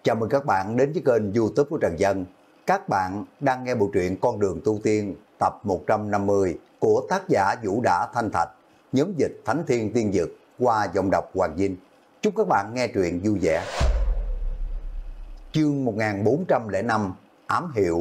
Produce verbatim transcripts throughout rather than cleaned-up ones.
Chào mừng các bạn đến với kênh YouTube của Trần Dân. Các bạn đang nghe bộ truyện Con đường tu tiên tập một trăm năm mươi của tác giả Vũ Đã Thanh Thạch, nhóm dịch Thánh Thiên Tiên Dực qua giọng đọc Hoàng Vinh. Chúc các bạn nghe truyện vui vẻ. Chương một nghìn bốn trăm lẻ năm, ám hiệu.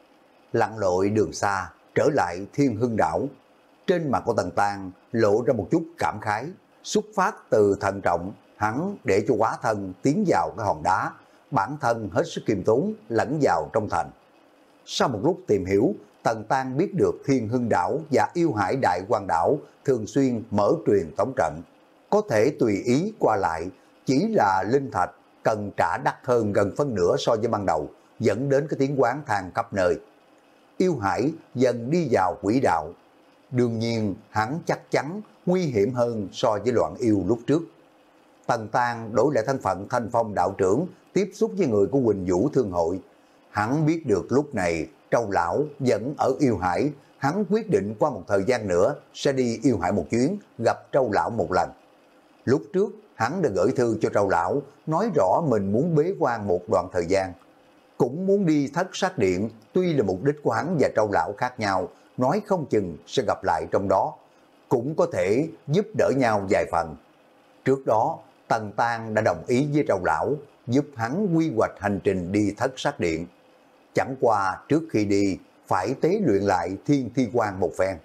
Lặn lội đường xa, trở lại Thiên Hưng Đảo. Trên mặt của Tần Tang lộ ra một chút cảm khái, xuất phát từ thận trọng, hắn để cho hóa thân tiến vào cái hòn đá, bản thân hết sức kiềm tốn lẫn vào trong thành. Sau một lúc tìm hiểu, Tần Tang biết được Thiên Hưng Đảo và Yêu Hải Đại Quang Đảo thường xuyên mở truyền tống trận, có thể tùy ý qua lại, chỉ là linh thạch cần trả đắt hơn gần phân nửa so với ban đầu, dẫn đến cái tiếng oán than khắp nơi. Yêu Hải dần đi vào quỹ đạo, đương nhiên hắn chắc chắn nguy hiểm hơn so với loạn yêu lúc trước. Tần Tang đổi lại thân phận Thanh Phong đạo trưởng, tiếp xúc với người của Quỳnh Vũ Thương Hội. Hắn biết được lúc này Trâu Lão vẫn ở Yêu Hải, hắn quyết định qua một thời gian nữa sẽ đi Yêu Hải một chuyến, gặp Trâu Lão một lần. Lúc trước hắn đã gửi thư cho Trâu Lão, nói rõ mình muốn bế quan một đoạn thời gian, cũng muốn đi Thất Sát Điện. Tuy là mục đích của hắn và Trâu Lão khác nhau, nói không chừng sẽ gặp lại trong đó, cũng có thể giúp đỡ nhau vài phần. Trước đó Tần Tang đã đồng ý với Trâu Lão giúp hắn quy hoạch hành trình đi Thất Sát Điện. Chẳng qua trước khi đi phải tế luyện lại Thiên Thi Quan một phen.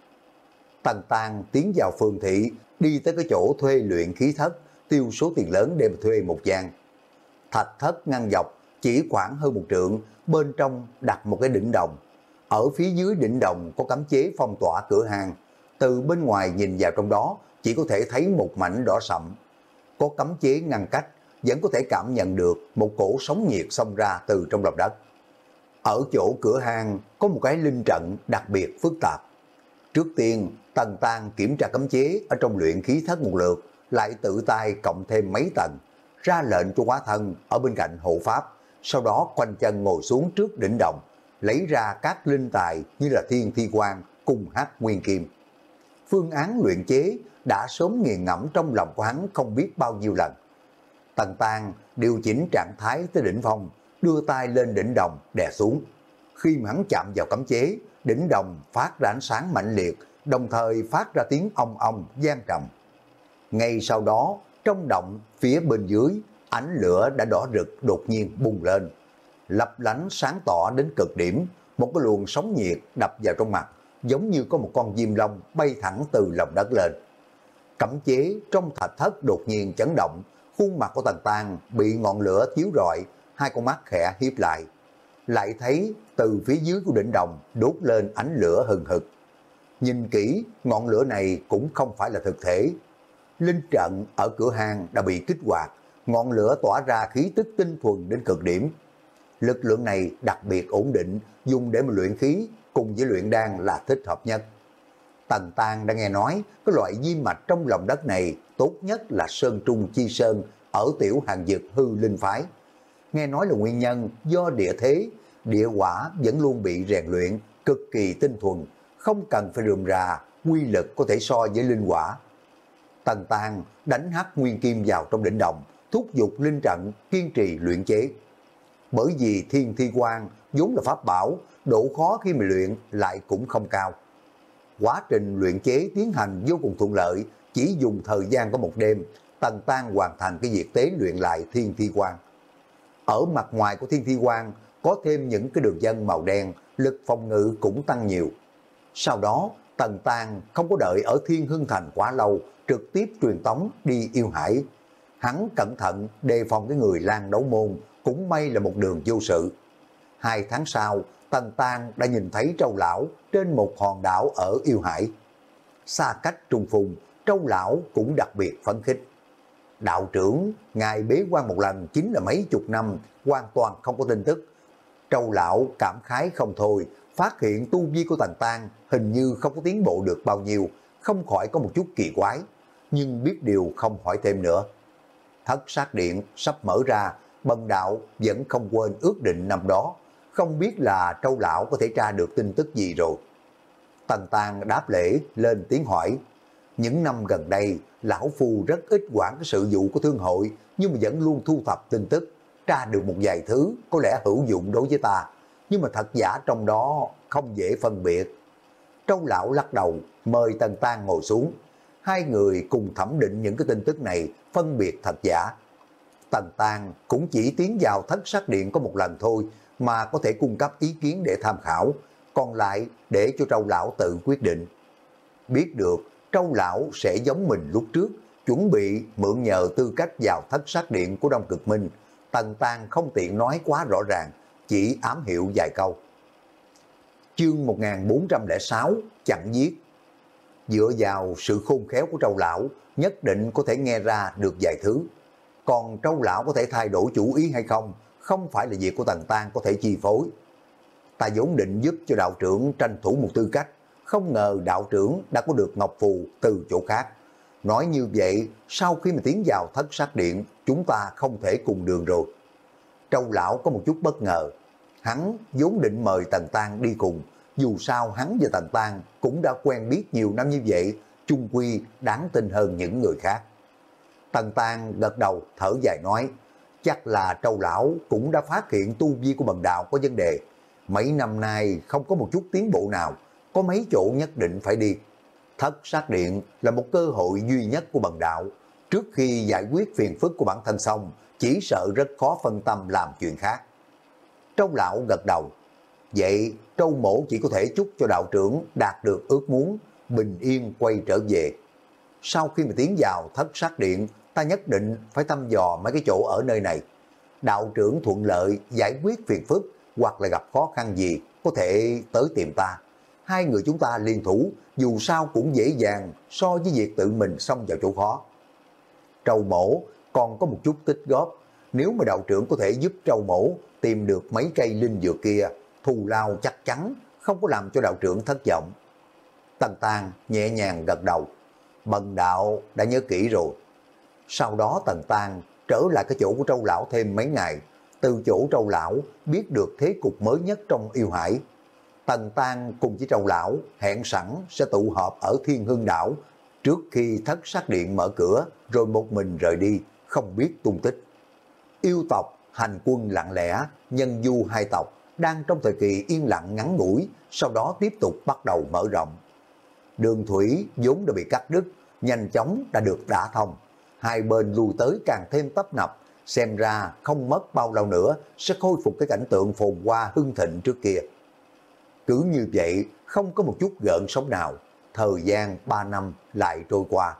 Tần Tang tiến vào phường thị, đi tới cái chỗ thuê luyện khí thất, tiêu số tiền lớn để mà thuê một gian. Thạch thất ngăn dọc chỉ khoảng hơn một trượng, bên trong đặt một cái đỉnh đồng. Ở phía dưới đỉnh đồng có cấm chế phong tỏa cửa hàng, từ bên ngoài nhìn vào trong đó chỉ có thể thấy một mảnh đỏ sậm. Có cấm chế ngăn cách, vẫn có thể cảm nhận được một cổ sóng nhiệt xông ra từ trong lòng đất. Ở chỗ cửa hàng có một cái linh trận đặc biệt phức tạp. Trước tiên Tần Tang kiểm tra cấm chế ở trong luyện khí thất một lượt, lại tự tay cộng thêm mấy tầng, ra lệnh cho hóa thân ở bên cạnh hộ pháp, sau đó khoanh chân ngồi xuống trước đỉnh đồng, lấy ra các linh tài như là Thiên Thi Quan cùng Hắc Nguyên Kim. Phương án luyện chế đã sớm nghiền ngẫm trong lòng của hắn không biết bao nhiêu lần. Tần Tang điều chỉnh trạng thái tới đỉnh phong, đưa tay lên đỉnh đồng đè xuống. Khi mà hắn chạm vào cấm chế, đỉnh đồng phát ra ánh sáng mạnh liệt, đồng thời phát ra tiếng ong ong vang trầm. Ngay sau đó, trong động phía bên dưới, ánh lửa đã đỏ rực đột nhiên bùng lên, lấp lánh sáng tỏ đến cực điểm. Một cái luồng sóng nhiệt đập vào trong mặt, giống như có một con diêm long bay thẳng từ lòng đất lên. Cấm chế trong thạch thất đột nhiên chấn động, khuôn mặt của Tần Tang bị ngọn lửa chiếu rọi, hai con mắt khẽ hiếp lại, lại thấy từ phía dưới của đỉnh đồng đốt lên ánh lửa hừng hực. Nhìn kỹ, ngọn lửa này cũng không phải là thực thể. Linh trận ở cửa hàng đã bị kích hoạt, ngọn lửa tỏa ra khí tức tinh thuần đến cực điểm. Lực lượng này đặc biệt ổn định, dùng để mà luyện khí cùng với luyện đan là thích hợp nhất. Tần Tang đã nghe nói cái loại diêm mạch trong lòng đất này tốt nhất là Sơn Trung Chi Sơn ở tiểu hàng dực Hư Linh Phái. Nghe nói là nguyên nhân do địa thế, địa hỏa vẫn luôn bị rèn luyện cực kỳ tinh thuần, không cần phải rườm rà, quy lực có thể so với linh hỏa. Tần Tang đánh Hắc Nguyên Kim vào trong đỉnh đồng, thúc giục linh trận kiên trì luyện chế. Bởi vì Thiên Thi Quan vốn là pháp bảo, độ khó khi mà luyện lại cũng không cao. Quá trình luyện chế tiến hành vô cùng thuận lợi, chỉ dùng thời gian có một đêm, Tần Tang hoàn thành cái việc tế luyện lại Thiên Thi Quan. Ở mặt ngoài của Thiên Thi Quan có thêm những cái đường vân màu đen, lực phòng ngự cũng tăng nhiều. Sau đó Tần Tang không có đợi ở Thiên Hưng Thành quá lâu, trực tiếp truyền tống đi Yêu Hải. Hắn cẩn thận đề phòng cái người Lan Đấu Môn, cũng may là một đường vô sự. Hai tháng sau, Tần Tang đã nhìn thấy Trâu Lão trên một hòn đảo ở Yêu Hải. Xa cách trùng phùng, Trâu Lão cũng đặc biệt phấn khích. Đạo trưởng, ngài bế quan một lần chính là mấy chục năm, hoàn toàn không có tin tức. Trâu Lão cảm khái không thôi, phát hiện tu vi của Tần Tang hình như không có tiến bộ được bao nhiêu, không khỏi có một chút kỳ quái, nhưng biết điều không hỏi thêm nữa. Thất Sát Điện sắp mở ra, Bần đạo vẫn không quên ước định năm đó, không biết là Trâu Lão có thể tra được tin tức gì rồi. Tần Tang đáp lễ lên tiếng hỏi. Những năm gần đây, Lão Phu rất ít quản cái sự vụ của thương hội, nhưng mà vẫn luôn thu thập tin tức. tra được một vài thứ có lẽ hữu dụng đối với ta, nhưng mà thật giả trong đó không dễ phân biệt. Trâu lão lắc đầu, mời Tần Tang ngồi xuống. Hai người cùng thẩm định những cái tin tức này, phân biệt thật giả. Tần Tang cũng chỉ tiến vào thất sát điện có một lần thôi, mà có thể cung cấp ý kiến để tham khảo, còn lại để cho Trâu lão tự quyết định. Biết được Trâu lão sẽ giống mình lúc trước, chuẩn bị mượn nhờ tư cách vào thất sát điện của Đông Cực Minh, Tần Tang không tiện nói quá rõ ràng, chỉ ám hiệu vài câu. Chương một nghìn bốn trăm lẻ sáu, chặn giết. Dựa vào sự khôn khéo của Trâu lão, nhất định có thể nghe ra được vài thứ. Còn Trâu lão có thể thay đổi chủ ý hay không, không phải là việc của Tần Tang có thể chi phối. Ta vốn định giúp cho đạo trưởng tranh thủ một tư cách, không ngờ đạo trưởng đã có được ngọc phù từ chỗ khác. Nói như vậy, sau khi mà tiến vào thất sát điện, chúng ta không thể cùng đường rồi. Trâu lão có một chút bất ngờ. Hắn vốn định mời Tần Tang đi cùng, dù sao hắn và Tần Tang cũng đã quen biết nhiều năm như vậy, chung quy đáng tin hơn những người khác. Tần Tang gật đầu thở dài nói, chắc là Trâu lão cũng đã phát hiện tu vi của bần đạo có vấn đề. Mấy năm nay không có một chút tiến bộ nào, có mấy chỗ nhất định phải đi. Thất sát điện là một cơ hội duy nhất của bần đạo. Trước khi giải quyết phiền phức của bản thân xong, chỉ sợ rất khó phân tâm làm chuyện khác. Trâu lão gật đầu. Vậy Trâu mổ chỉ có thể chúc cho đạo trưởng đạt được ước muốn, bình yên quay trở về. Sau khi mà tiến vào thất sát điện, ta nhất định phải thăm dò mấy cái chỗ ở nơi này. Đạo trưởng thuận lợi giải quyết phiền phức hoặc là gặp khó khăn gì, có thể tới tìm ta. Hai người chúng ta liên thủ, dù sao cũng dễ dàng so với việc tự mình xông vào chỗ khó. Trâu mổ còn có một chút tích góp. Nếu mà đạo trưởng có thể giúp Trâu mổ tìm được mấy cây linh dược kia, thù lao chắc chắn không có làm cho đạo trưởng thất vọng. Tần Tang nhẹ nhàng gật đầu. Bần đạo đã nhớ kỹ rồi. Sau đó Tần Tang trở lại cái chỗ của Trâu lão thêm mấy ngày. Từ chỗ Trâu lão biết được thế cục mới nhất trong yêu hải. Tần Tang cùng với Trâu lão hẹn sẵn sẽ tụ họp ở Thiên Hưng đảo trước khi thất sát điện mở cửa, rồi một mình rời đi, không biết tung tích. Yêu tộc hành quân lặng lẽ, nhân du hai tộc đang trong thời kỳ yên lặng ngắn ngủi, sau đó tiếp tục bắt đầu mở rộng. Đường thủy vốn đã bị cắt đứt, nhanh chóng đã được đả thông. Hai bên lui tới càng thêm tấp nập, xem ra không mất bao lâu nữa sẽ khôi phục cái cảnh tượng phồn hoa hưng thịnh trước kia. Cứ như vậy, không có một chút gợn sóng nào, thời gian ba năm lại trôi qua.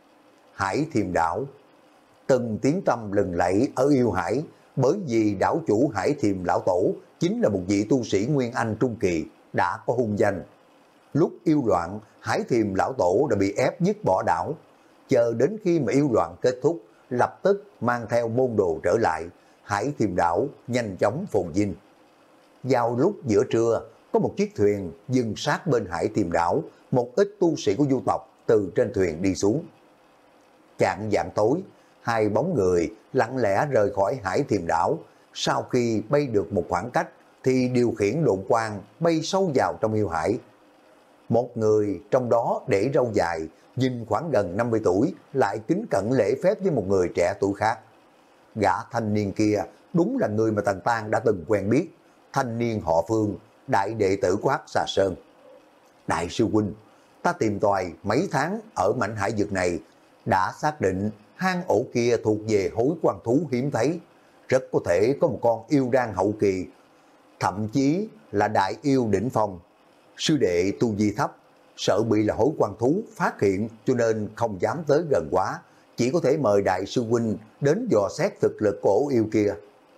Hải Thiềm đảo, từng tiếng tăm lừng lẫy ở yêu hải, bởi vì đảo chủ Hải Thiềm lão tổ chính là một vị tu sĩ Nguyên Anh trung kỳ, đã có hung danh. Lúc yêu loạn, Hải Thiềm lão tổ đã bị ép dứt bỏ đảo. Chờ đến khi mà yêu loạn kết thúc, lập tức mang theo môn đồ trở lại, Hải Thiềm đảo nhanh chóng phồn vinh. Vào lúc giữa trưa, có một chiếc thuyền dừng sát bên Hải Thiềm đảo, một ít tu sĩ của du tộc từ trên thuyền đi xuống. Chạng vạng tối, hai bóng người lặng lẽ rời khỏi Hải Thiềm đảo, sau khi bay được một khoảng cách thì điều khiển độn quang bay sâu vào trong yêu hải. Một người trong đó để râu dài, nhìn khoảng gần năm mươi tuổi, lại kính cẩn lễ phép với một người trẻ tuổi khác. Gã thanh niên kia đúng là người mà Tần Tang đã từng quen biết, thanh niên họ Phương, đại đệ tử của Hắc Xà Sơn. Đại sư huynh, ta tìm tòi mấy tháng ở mảnh hải vực này, đã xác định hang ổ kia thuộc về hối quan thú hiếm thấy, rất có thể có một con yêu đan hậu kỳ, thậm chí là đại yêu đỉnh phong. Sư đệ tu vi thấp, sợ bị là hối quan thú phát hiện cho nên không dám tới gần quá, chỉ có thể mời đại sư huynh đến dò xét thực lực của ổ yêu kia.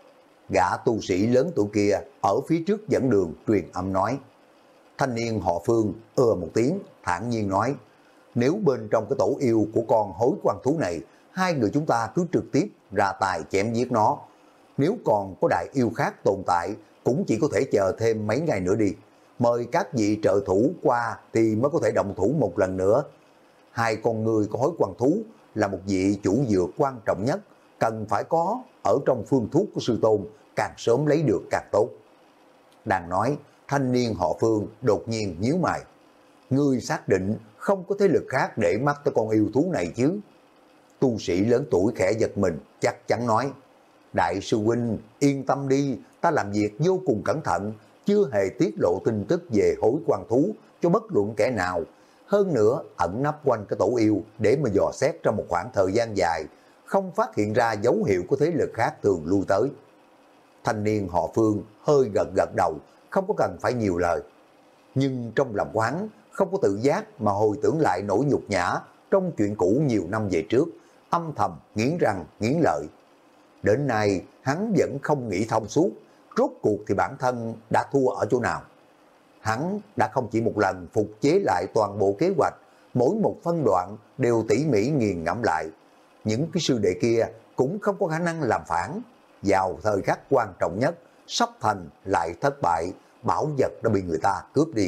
Gã tu sĩ lớn tuổi kia ở phía trước dẫn đường truyền âm nói. Thanh niên họ Phương ưa một tiếng, thản nhiên nói, nếu bên trong cái tổ yêu của con hối quan thú này, hai người chúng ta cứ trực tiếp ra tài chém giết nó. Nếu còn có đại yêu khác tồn tại, cũng chỉ có thể chờ thêm mấy ngày nữa đi. Mời các vị trợ thủ qua thì mới có thể động thủ một lần nữa. Hai con người của hối quan thú là một vị chủ dược quan trọng nhất, cần phải có ở trong phương thuốc của sư tôn, càng sớm lấy được càng tốt. Đang nói, thanh niên họ Phương đột nhiên nhíu mày. Ngươi xác định không có thế lực khác để mắt tới con yêu thú này chứ? Tu sĩ lớn tuổi khẽ giật mình, chắc chắn nói. Đại sư huynh, yên tâm đi, ta làm việc vô cùng cẩn thận, chưa hề tiết lộ tin tức về hối quan thú cho bất luận kẻ nào. Hơn nữa, ẩn nấp quanh cái tổ yêu để mà dò xét trong một khoảng thời gian dài, không phát hiện ra dấu hiệu của thế lực khác thường lui tới. Thanh niên họ Phương hơi gật gật đầu, không có cần phải nhiều lời. Nhưng trong lòng quán không có tự giác mà hồi tưởng lại nỗi nhục nhã trong chuyện cũ nhiều năm về trước, âm thầm nghiến răng nghiến lợi. Đến nay hắn vẫn không nghĩ thông suốt, rốt cuộc thì bản thân đã thua ở chỗ nào. Hắn đã không chỉ một lần phục chế lại toàn bộ kế hoạch, mỗi một phân đoạn đều tỉ mỉ nghiền ngẫm lại. Những cái sư đệ kia cũng không có khả năng làm phản. Vào thời khắc quan trọng nhất, sắp thành lại thất bại, bảo vật đã bị người ta cướp đi.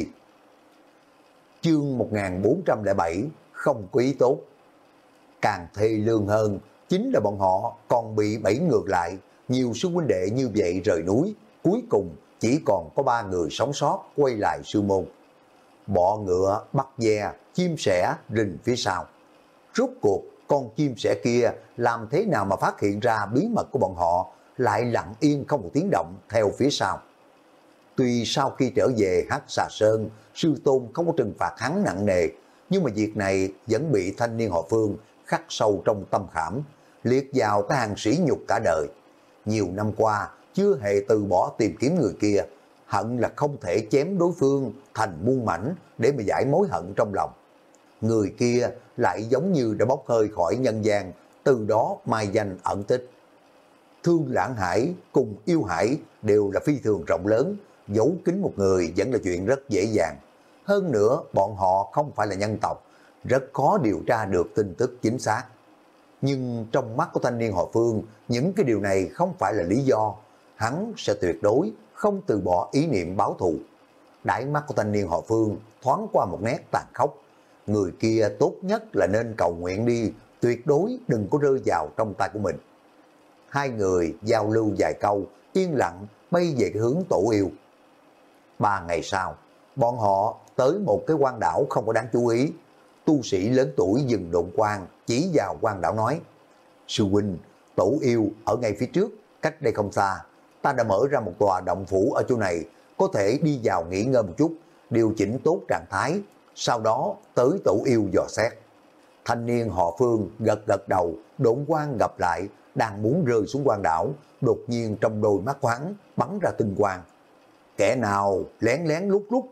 Chương một nghìn bốn trăm lẻ bảy, không có ý tốt. Càng thê lương hơn, chính là bọn họ còn bị bẫy ngược lại, nhiều sư huynh đệ như vậy rời núi, cuối cùng chỉ còn có ba người sống sót quay lại sư môn. Bọ ngựa, bắt ve, chim sẻ rình phía sau. Rốt cuộc con chim sẻ kia làm thế nào mà phát hiện ra bí mật của bọn họ, lại lặng yên không một tiếng động theo phía sau. Tuy sau khi trở về Hắc Xà Sơn, sư tôn không có trừng phạt hắn nặng nề, nhưng mà việc này vẫn bị thanh niên họ Phương khắc sâu trong tâm khảm, liệt vào cái hàng sỉ nhục cả đời. Nhiều năm qua chưa hề từ bỏ tìm kiếm người kia, hận là không thể chém đối phương thành muôn mảnh để mà giải mối hận trong lòng. Người kia lại giống như đã bốc hơi khỏi nhân gian, từ đó mai danh ẩn tích. Thương Lãng Hải cùng Yêu Hải đều là phi thường rộng lớn, giấu kín một người vẫn là chuyện rất dễ dàng. Hơn nữa bọn họ không phải là nhân tộc, rất khó điều tra được tin tức chính xác. Nhưng trong mắt của thanh niên họ Phương, những cái điều này không phải là lý do. Hắn sẽ tuyệt đối không từ bỏ ý niệm báo thù. Đáy mắt của thanh niên họ Phương thoáng qua một nét tàn khốc. Người kia tốt nhất là nên cầu nguyện đi, tuyệt đối đừng có rơi vào trong tay của mình. Hai người giao lưu vài câu, yên lặng bay về cái hướng tổ yêu. Ba ngày sau, bọn họ tới một cái quan đảo không có đáng chú ý. Tu sĩ lớn tuổi dừng độn quang, chỉ vào quan đảo nói: sư huynh, tổ yêu ở ngay phía trước, cách đây không xa. Ta đã mở ra một tòa động phủ ở chỗ này, có thể đi vào nghỉ ngơi một chút, điều chỉnh tốt trạng thái, sau đó tới tổ yêu dò xét. Thanh niên họ Phương gật gật đầu, độn quang gặp lại, đang muốn rơi xuống quan đảo, đột nhiên trong đôi mắt hắn bắn ra tinh quang. Kẻ nào lén lén lút lút.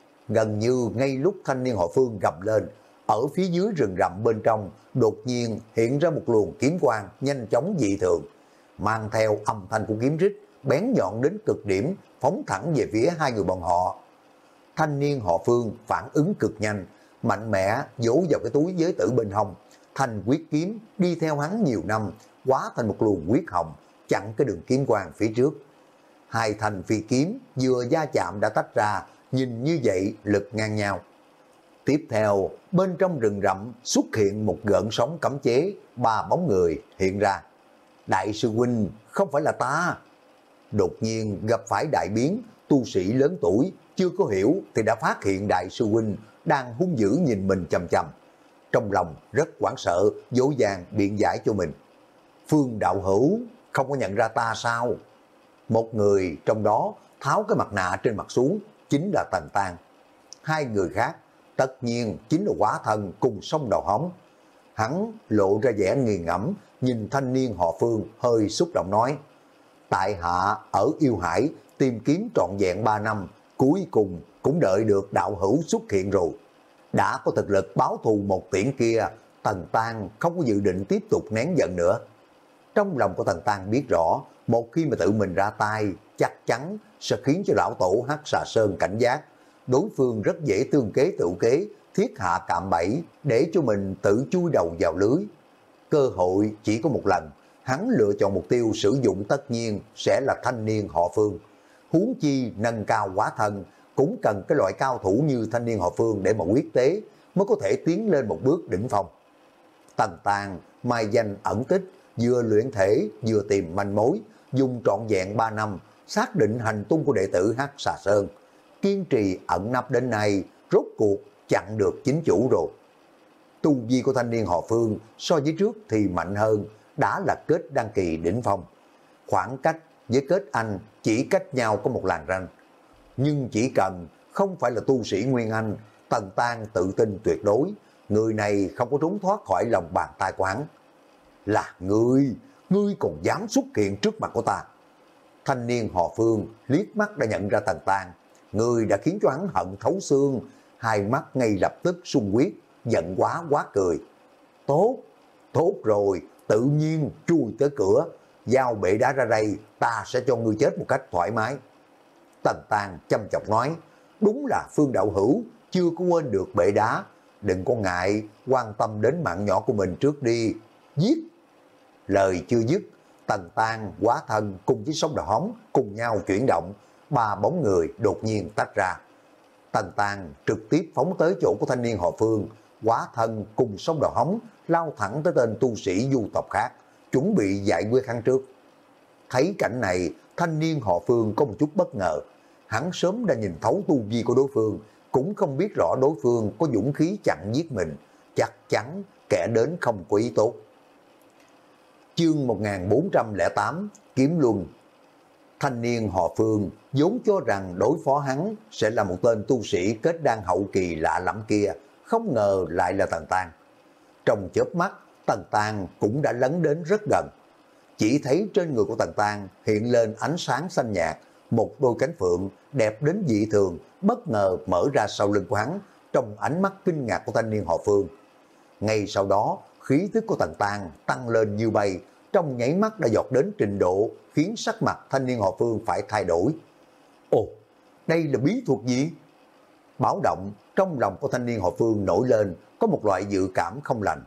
Gần như ngay lúc thanh niên họ Phương gầm lên, ở phía dưới rừng rậm bên trong đột nhiên hiện ra một luồng kiếm quang nhanh chóng dị thường, mang theo âm thanh của kiếm rít bén nhọn đến cực điểm, phóng thẳng về phía hai người bọn họ. Thanh niên họ Phương phản ứng cực nhanh, mạnh mẽ vỗ vào cái túi giới tử bên hông, thanh quyết kiếm đi theo hắn nhiều năm, hóa thành một luồng huyết hồng, chặn cái đường kiếm quang phía trước. Hai thanh phi kiếm vừa va chạm đã tách ra, nhìn như vậy lực ngang nhau. Tiếp theo, bên trong rừng rậm xuất hiện một gợn sóng cấm chế, ba bóng người hiện ra. Đại sư huynh, không phải là ta. Đột nhiên gặp phải đại biến, tu sĩ lớn tuổi, chưa có hiểu thì đã phát hiện đại sư huynh đang hung dữ nhìn mình chằm chằm. Trong lòng rất hoảng sợ, dỗ dàng biện giải cho mình. Phương đạo hữu, không có nhận ra ta sao? Một người trong đó tháo cái mặt nạ trên mặt xuống, chính là Tần Tang. Hai người khác tất nhiên chính là Quá Thần cùng sông Đầu Hóm. Hắn lộ ra vẻ nghi ngẫm, nhìn thanh niên họ Phương hơi xúc động nói: tại hạ ở Yêu Hải tìm kiếm trọn vẹn ba năm, cuối cùng cũng đợi được đạo hữu xuất hiện rồi. Đã có thực lực báo thù một tiễn kia, Tần Tang không có dự định tiếp tục nén giận nữa. Trong lòng của Tần Tang biết rõ, một khi mà tự mình ra tay, chắc chắn sẽ khiến cho lão tổ Hắc Xà Sơn cảnh giác. Đối phương rất dễ tương kế tự kế, thiết hạ cạm bẫy để cho mình tự chui đầu vào lưới. Cơ hội chỉ có một lần, hắn lựa chọn mục tiêu sử dụng tất nhiên sẽ là thanh niên họ Phương. Huống chi nâng cao Quá Thân, cũng cần cái loại cao thủ như thanh niên họ Phương để mà quyết tế, mới có thể tiến lên một bước đỉnh phong. Tần Tang mai danh ẩn tích, vừa luyện thể vừa tìm manh mối, dùng trọn vẹn ba năm xác định hành tung của đệ tử Hắc Xà Sơn, kiên trì ẩn nấp đến nay, rốt cuộc chặn được chính chủ rồi. Tu vi của thanh niên họ Phương so với trước thì mạnh hơn, đã là kết đăng kỳ đỉnh phong. khoảng cách với kết anh chỉ cách nhau có một làn ranh. Nhưng chỉ cần không phải là tu sĩ Nguyên Anh, Tần Tang tự tin tuyệt đối, người này không có trốn thoát khỏi lòng bàn tay của hắn. Là ngươi, ngươi còn dám xuất hiện trước mặt của ta. Thanh niên họ Phương liếc mắt đã nhận ra Tần Tang, người đã khiến cho hắn hận thấu xương, hai mắt ngay lập tức sung huyết, giận quá quá cười. Tốt, tốt rồi, tự nhiên chui tới cửa, giao bệ đá ra đây, ta sẽ cho ngươi chết một cách thoải mái. Tần Tang chăm chọc nói, đúng là Phương đạo hữu, chưa có quên được bệ đá, đừng có ngại, quan tâm đến mạng nhỏ của mình trước đi, giết. Lời chưa dứt, Tần Tang hóa thân cùng với sông Đào Hóng cùng nhau chuyển động, ba bóng người đột nhiên tách ra. Tần Tang trực tiếp phóng tới chỗ của thanh niên họ Phương, hóa thân cùng sông Đào Hóng lao thẳng tới tên tu sĩ du tộc khác, chuẩn bị giải quyết hắn trước. Thấy cảnh này, thanh niên họ Phương có một chút bất ngờ, hắn sớm đã nhìn thấu tu vi của đối phương, cũng không biết rõ đối phương có dũng khí chặn giết mình, chắc chắn kẻ đến không có ý tốt. Chương một nghìn bốn trăm lẻ tám Kiếm Luân. Thanh niên họ Phương vốn cho rằng đối phó hắn sẽ là một tên tu sĩ kết đan hậu kỳ lạ lẫm kia, không ngờ lại là Tần Tang. Trong chớp mắt, Tần Tang cũng đã lấn đến rất gần. Chỉ thấy trên người của Tần Tang hiện lên ánh sáng xanh nhạt, một đôi cánh phượng đẹp đến dị thường bất ngờ mở ra sau lưng của hắn, trong ánh mắt kinh ngạc của thanh niên họ Phương. Ngay sau đó, khí tức của Tần Tang tăng lên như bay, trong nháy mắt đã dọt đến trình độ khiến sắc mặt thanh niên họ Phương phải thay đổi. Ồ, đây là bí thuật gì? Báo động trong lòng của thanh niên họ Phương nổi lên, có một loại dự cảm không lành.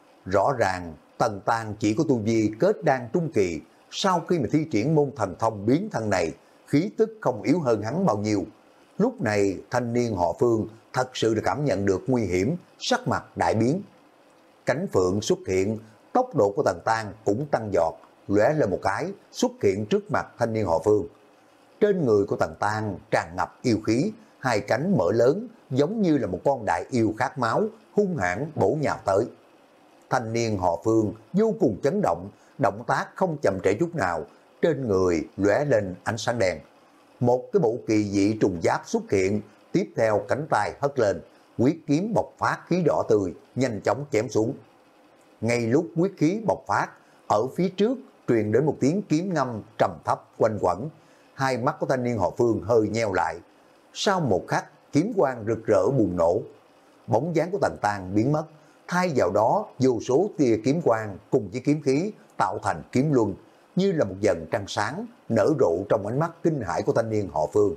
Rõ ràng Tần Tang chỉ có tu vi kết đan trung kỳ, sau khi mà thi triển môn thần thông biến thân này, khí tức không yếu hơn hắn bao nhiêu. Lúc này thanh niên họ Phương thật sự đã cảm nhận được nguy hiểm, sắc mặt đại biến. Cánh phượng xuất hiện, tốc độ của Tần Tang cũng tăng giọt, lóe lên một cái, xuất hiện trước mặt thanh niên họ Phương. Trên người của Tần Tang tràn ngập yêu khí, hai cánh mở lớn, giống như là một con đại yêu khát máu, hung hãn bổ nhào tới. Thanh niên họ Phương vô cùng chấn động, động tác không chậm trễ chút nào, trên người lóe lên ánh sáng đen. Một cái bộ kỳ dị trùng giáp xuất hiện, tiếp theo cánh tay hất lên, quyết kiếm bộc phát khí đỏ tươi, nhanh chóng chém xuống. Ngay lúc quyết khí bộc phát, ở phía trước truyền đến một tiếng kiếm ngâm trầm thấp quanh quẩn, hai mắt của thanh niên họ Phương hơi nheo lại. Sau một khắc, kiếm quang rực rỡ bùng nổ, bóng dáng của Tần Tang biến mất, thay vào đó vô số tia kiếm quang cùng với kiếm khí tạo thành kiếm luân, như là một dần trăng sáng nở rộ trong ánh mắt kinh hãi của thanh niên họ Phương.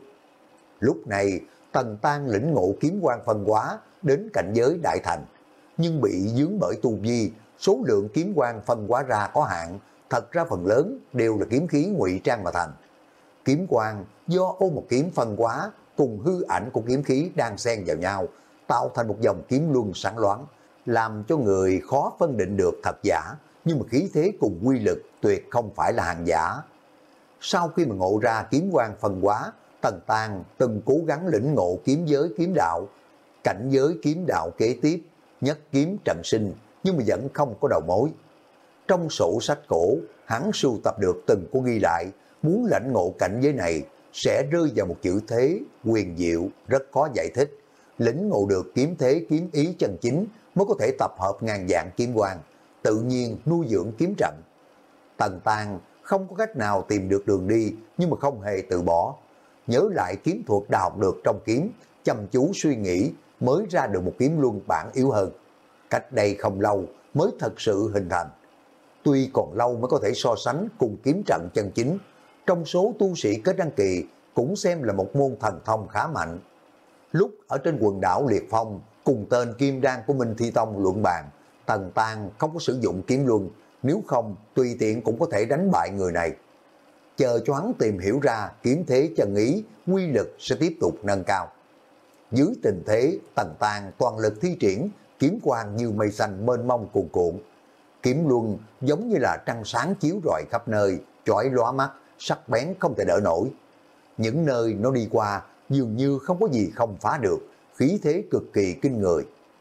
Lúc này Tần Tang lĩnh ngộ kiếm quang phân hóa đến cảnh giới đại thành, nhưng bị dướng bởi tu vi, số lượng kiếm quang phân hóa ra có hạn, thật ra phần lớn đều là kiếm khí ngụy trang mà thành. Kiếm quang do ô một kiếm phân hóa cùng hư ảnh của kiếm khí đang xen vào nhau, tạo thành một dòng kiếm luân sáng loáng, làm cho người khó phân định được thật giả, nhưng mà khí thế cùng quy lực tuyệt không phải là hàng giả. Sau khi mà ngộ ra kiếm quang phân hóa, Tần Tang từng cố gắng lĩnh ngộ kiếm giới kiếm đạo, cảnh giới kiếm đạo kế tiếp, nhất kiếm trận sinh, nhưng mà vẫn không có đầu mối. Trong sổ sách cổ, hắn sưu tập được từng có ghi lại, muốn lãnh ngộ cảnh giới này sẽ rơi vào một chữ thế huyền diệu, rất khó giải thích. Lĩnh ngộ được kiếm thế kiếm ý chân chính mới có thể tập hợp ngàn dạng kiếm quang, tự nhiên nuôi dưỡng kiếm trận. Tần Tang không có cách nào tìm được đường đi, nhưng mà không hề từ bỏ. Nhớ lại kiếm thuật đã học được trong kiếm, chăm chú suy nghĩ mới ra được một kiếm luân bản yếu hơn. Cách đây không lâu mới thật sự hình thành. Tuy còn lâu mới có thể so sánh cùng kiếm trận chân chính, trong số tu sĩ kết đăng kỳ cũng xem là một môn thần thông khá mạnh. Lúc ở trên quần đảo Liệt Phong cùng tên Kim Đan của Minh Thi Tông luận bàn, Tần Tang không có sử dụng kiếm luân, nếu không tùy tiện cũng có thể đánh bại người này. Chờ cho hắn tìm hiểu ra kiếm thế chân ý, quy lực sẽ tiếp tục nâng cao. Dưới tình thế, Tần Tang toàn lực thi triển, kiếm quang như mây xanh mênh mông cuồn cuộn. Kiếm luân giống như là trăng sáng chiếu rọi khắp nơi, chói lóa mắt, sắc bén không thể đỡ nổi. Những nơi nó đi qua dường như không có gì không phá được, khí thế cực kỳ kinh người.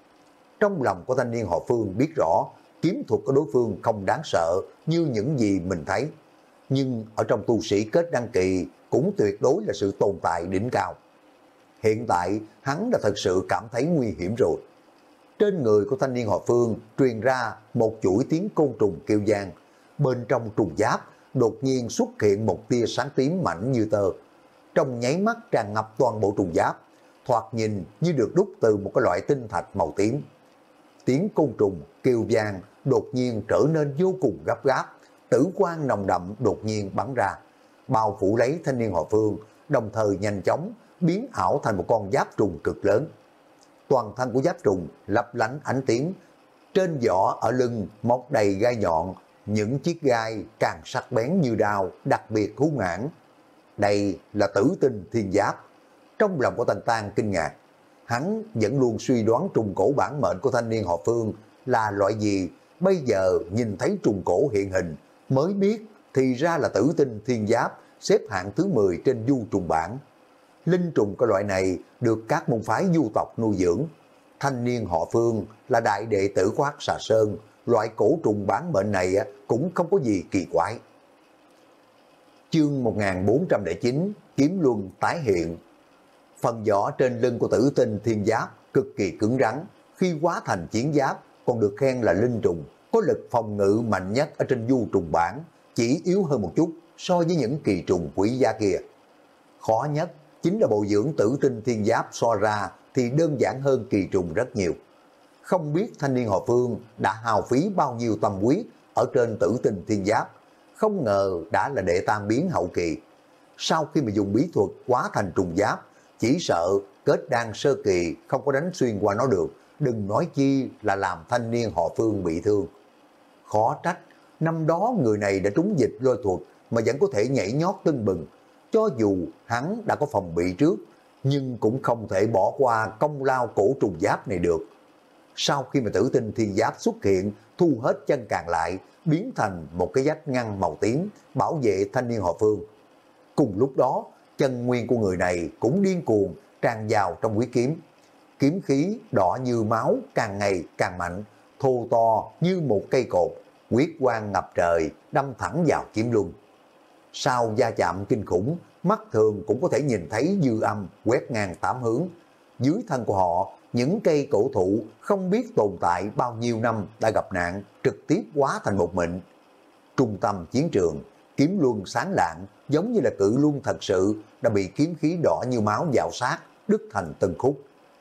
Trong lòng của thanh niên họ Phương biết rõ, kiếm thuật của đối phương không đáng sợ như những gì mình thấy. nhưng ở trong tu sĩ kết đăng kỳ cũng tuyệt đối là sự tồn tại đỉnh cao. Hiện tại hắn đã thật sự cảm thấy nguy hiểm rồi. Trên người của thanh niên họ Phương truyền ra một chuỗi tiếng côn trùng kêu vang. Bên trong trùng giáp đột nhiên xuất hiện một tia sáng tím mạnh như tơ. Trong nháy mắt tràn ngập toàn bộ trùng giáp, thoạt nhìn như được đúc từ một cái loại tinh thạch màu tím. Tiếng côn trùng kêu vang đột nhiên trở nên vô cùng gấp gáp, tử quang nồng đậm đột nhiên bắn ra, bao phủ lấy thanh niên họ Phương, đồng thời nhanh chóng biến ảo thành một con giáp trùng cực lớn. Toàn thân của giáp trùng lấp lánh ánh tím, trên vỏ ở lưng mọc đầy gai nhọn, những chiếc gai càng sắc bén như đao, đặc biệt hung hãn. Đây là tử tinh thiên giáp. Trong lòng của Tần Tang kinh ngạc, hắn vẫn luôn suy đoán trùng cổ bản mệnh của thanh niên họ Phương là loại gì, bây giờ nhìn thấy trùng cổ hiện hình mới biết thì ra là tử tinh thiên giáp, xếp hạng thứ mười trên du trùng bảng. Linh trùng cái loại này được các môn phái du tộc nuôi dưỡng. Thanh niên họ Phương là đại đệ tử của Hắc Xà Sơn, loại cổ trùng bản mệnh này cũng không có gì kỳ quái. Chương một nghìn bốn trăm lẻ chín, Kiếm Luân tái hiện. Phần vỏ trên lưng của tử tinh thiên giáp cực kỳ cứng rắn, khi hóa thành chiến giáp còn được khen là linh trùng, có lực phòng ngự mạnh nhất ở trên du trùng bảng, chỉ yếu hơn một chút so với những kỳ trùng quý giá kia. Khó nhất chính là bồi dưỡng tử tinh thiên giáp so ra thì đơn giản hơn kỳ trùng rất nhiều. Không biết thanh niên họ Phương đã hao phí bao nhiêu tâm huyết ở trên tử tinh thiên giáp, không ngờ đã là đệ tam biến hậu kỳ. Sau khi mà dùng bí thuật hóa thành trùng giáp, chỉ sợ kết đan sơ kỳ không có đánh xuyên qua nó được, đừng nói chi là làm thanh niên họ Phương bị thương. Khó trách, năm đó người này đã trúng dịch lôi thuật mà vẫn có thể nhảy nhót tưng bừng. Cho dù hắn đã có phòng bị trước, nhưng cũng không thể bỏ qua công lao cổ trùng giáp này được. Sau khi mà tử tinh thiên giáp xuất hiện, thu hết chân càng lại, biến thành một cái vách ngăn màu tím, bảo vệ thanh niên họ Phương. Cùng lúc đó, chân nguyên của người này cũng điên cuồng tràn vào trong quý kiếm. Kiếm khí đỏ như máu càng ngày càng mạnh, thô to như một cây cột, huyết quang ngập trời, đâm thẳng vào kiếm luân. Sau va chạm kinh khủng, mắt thường cũng có thể nhìn thấy dư âm quét ngang tám hướng. Dưới thân của họ, những cây cổ thụ không biết tồn tại bao nhiêu năm đã gặp nạn, trực tiếp hóa thành một mịn. Trung tâm chiến trường, kiếm luân sáng lạng, giống như là cự luân thật sự, đã bị kiếm khí đỏ như máu dạo sát, đứt thành từng khúc.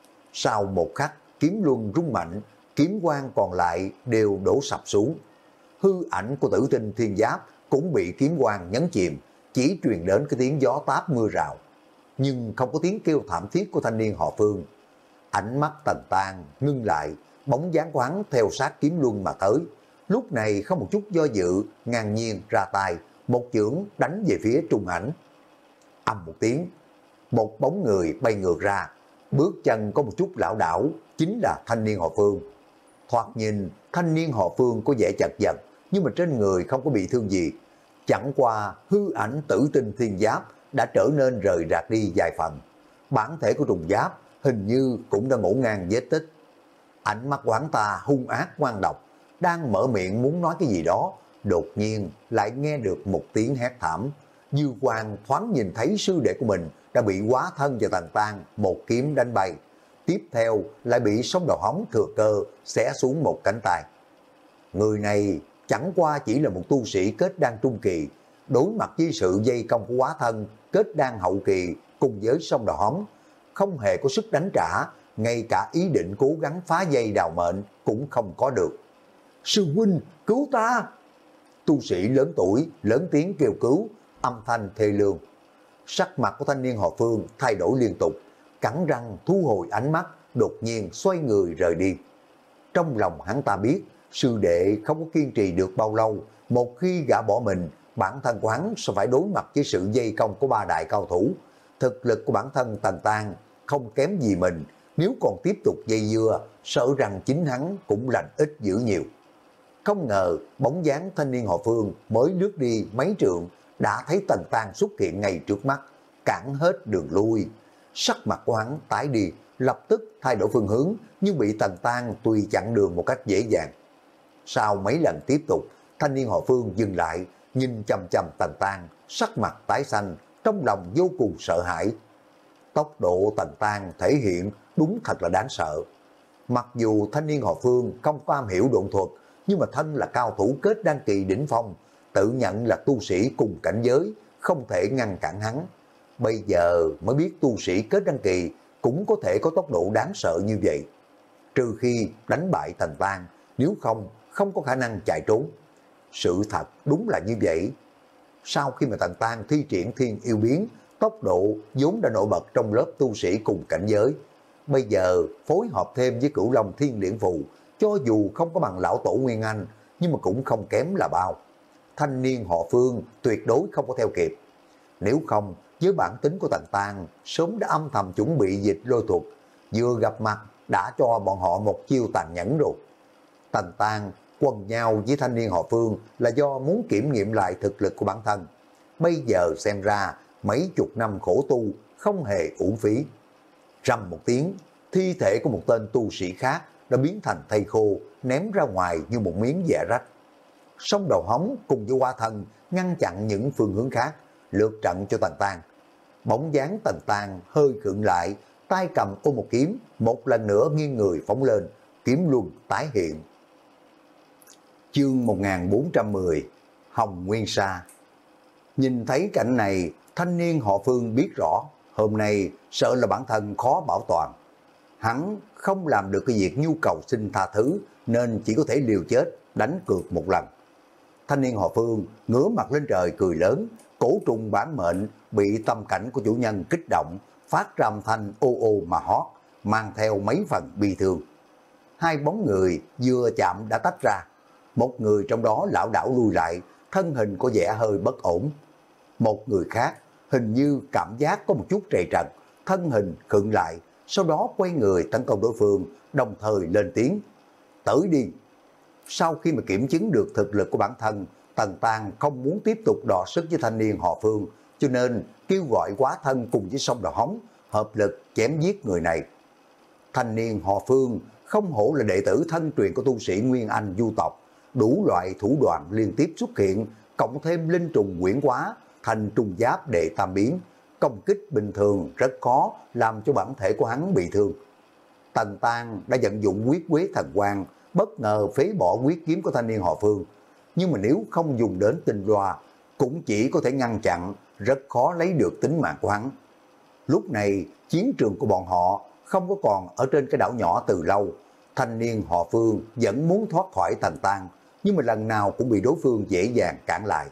Sau một khắc, kiếm luân rung mạnh, kiếm quang còn lại đều đổ sập xuống. Hư ảnh của tử tinh thiên giáp cũng bị kiếm quang nhấn chìm, chỉ truyền đến cái tiếng gió táp mưa rào. Nhưng không có tiếng kêu thảm thiết của thanh niên họ Phương. Ánh mắt Tần Tang ngưng lại, bóng dáng của hắn theo sát kiếm luân mà tới. Lúc này không một chút do dự, ngang nhiên ra tay, một chưởng đánh về phía trung ảnh. Ầm một tiếng, một bóng người bay ngược ra, bước chân có một chút lảo đảo, chính là thanh niên họ Phương. Thoạt nhìn, thanh niên họ Phương có vẻ chật vật, nhưng mà trên người không có bị thương gì. Chẳng qua hư ảnh tử tinh thiên giáp đã trở nên rời rạc đi vài phần. Bản thể của trùng giáp hình như cũng đã ngổn ngang vết tích. Ánh mắt quán ta hung ác ngoan độc, đang mở miệng muốn nói cái gì đó, đột nhiên lại nghe được một tiếng hét thảm. Dư Quang thoáng nhìn thấy sư đệ của mình đã bị hóa thân vào Tần Tang một kiếm đánh bay. Tiếp theo lại bị sông đầu hóng thừa cơ xé xuống một cánh tay. Người này chẳng qua chỉ là một tu sĩ kết đan trung kỳ, đối mặt với sự dây công của hóa thân kết đan hậu kỳ cùng với sông đầu hóng, không hề có sức đánh trả, ngay cả ý định cố gắng phá dây đào mệnh cũng không có được. Sư huynh, cứu ta! Tu sĩ lớn tuổi, lớn tiếng kêu cứu, âm thanh thê lương. Sắc mặt của thanh niên họ Phương thay đổi liên tục, cắn răng thu hồi ánh mắt, đột nhiên xoay người rời đi. Trong lòng hắn ta biết, sư đệ không có kiên trì được bao lâu, một khi gã bỏ mình, bản thân của hắn sẽ phải đối mặt với sự dây công của ba đại cao thủ. Thực lực của bản thân Tần Tang không kém gì mình, nếu còn tiếp tục dây dưa, sợ rằng chính hắn cũng lành ít dữ nhiều. Không ngờ, bóng dáng thanh niên họ Phương mới lướt đi mấy trượng, đã thấy Tần Tang xuất hiện ngay trước mắt, cản hết đường lui. Sắc mặt của hắn tái đi, lập tức thay đổi phương hướng, nhưng bị Tần Tang tùy chặn đường một cách dễ dàng. Sau mấy lần tiếp tục, thanh niên họ Phương dừng lại, nhìn chằm chằm Tần Tang, sắc mặt tái xanh, trong lòng vô cùng sợ hãi. Tốc độ Tần Tang thể hiện đúng thật là đáng sợ. Mặc dù thanh niên họ Phương không có am hiểu độn thuật, nhưng mà thân là cao thủ kết đan kỳ đỉnh phong, tự nhận là tu sĩ cùng cảnh giới, không thể ngăn cản hắn. Bây giờ mới biết tu sĩ kết đan kỳ cũng có thể có tốc độ đáng sợ như vậy. Trừ khi đánh bại Tần Tang, nếu không, không có khả năng chạy trốn. Sự thật đúng là như vậy. Sau khi mà Tần Tang thi triển thiên yêu biến, tốc độ vốn đã nổi bật trong lớp tu sĩ cùng cảnh giới. Bây giờ phối hợp thêm với Cửu Long Thiên Điển Phù, cho dù không có bằng lão tổ Nguyên Anh, nhưng mà cũng không kém là bao. Thanh niên họ Phương tuyệt đối không có theo kịp. Nếu không, với bản tính của Tần Tang, sớm đã âm thầm chuẩn bị dịch lôi thuật, vừa gặp mặt đã cho bọn họ một chiêu tàn nhẫn rồi. Tần Tang quần nhau với thanh niên họ Phương là do muốn kiểm nghiệm lại thực lực của bản thân. Bây giờ xem ra mấy chục năm khổ tu không hề uổng phí. Rầm một tiếng, thi thể của một tên tu sĩ khác đã biến thành thây khô, ném ra ngoài như một miếng vẽ rách. Song Đầu Hống cùng với Hoa Thần ngăn chặn những phương hướng khác, lượt trận cho Tần Tang. Bóng dáng Tần Tang hơi khựng lại, tay cầm ôm một kiếm, một lần nữa nghiêng người phóng lên, kiếm luân tái hiện. Chương một nghìn bốn trăm mười, Hồng Nguyên Sa. Nhìn thấy cảnh này, thanh niên họ Phương biết rõ, hôm nay sợ là bản thân khó bảo toàn. Hắn không làm được cái việc nhu cầu xin tha thứ, nên chỉ có thể liều chết, đánh cược một lần. Thanh niên họ Phương ngửa mặt lên trời cười lớn, cổ trùng bản mệnh bị tâm cảnh của chủ nhân kích động, phát ra âm thanh ô ô mà hót, mang theo mấy phần bi thương. Hai bóng người vừa chạm đã tách ra, một người trong đó lảo đảo lùi lại, thân hình có vẻ hơi bất ổn. Một người khác hình như cảm giác có một chút trầy trật, thân hình khựng lại, sau đó quay người tấn công đối phương, đồng thời lên tiếng: "Tới đi!" Sau khi mà kiểm chứng được thực lực của bản thân, Tần Tang không muốn tiếp tục đọ sức với thanh niên họ Phương, cho nên kêu gọi Quá Thân cùng với Song Đầu Hống hợp lực chém giết người này. Thanh niên họ Phương không hổ là đệ tử thân truyền của tu sĩ Nguyên Anh du tộc, đủ loại thủ đoạn liên tiếp xuất hiện, cộng thêm linh trùng quyển hóa thành trùng giáp đệ tam biến, công kích bình thường rất khó làm cho bản thể của hắn bị thương. Tần Tang đã vận dụng quyết quế thần quang, bất ngờ phế bỏ quyết kiếm của thanh niên họ Phương, nhưng mà nếu không dùng đến tinh loa, cũng chỉ có thể ngăn chặn, rất khó lấy được tính mạng của hắn. Lúc này, chiến trường của bọn họ không có còn ở trên cái đảo nhỏ từ lâu. Thanh niên họ Phương vẫn muốn thoát khỏi Tần Tang, nhưng mà lần nào cũng bị đối phương dễ dàng cản lại.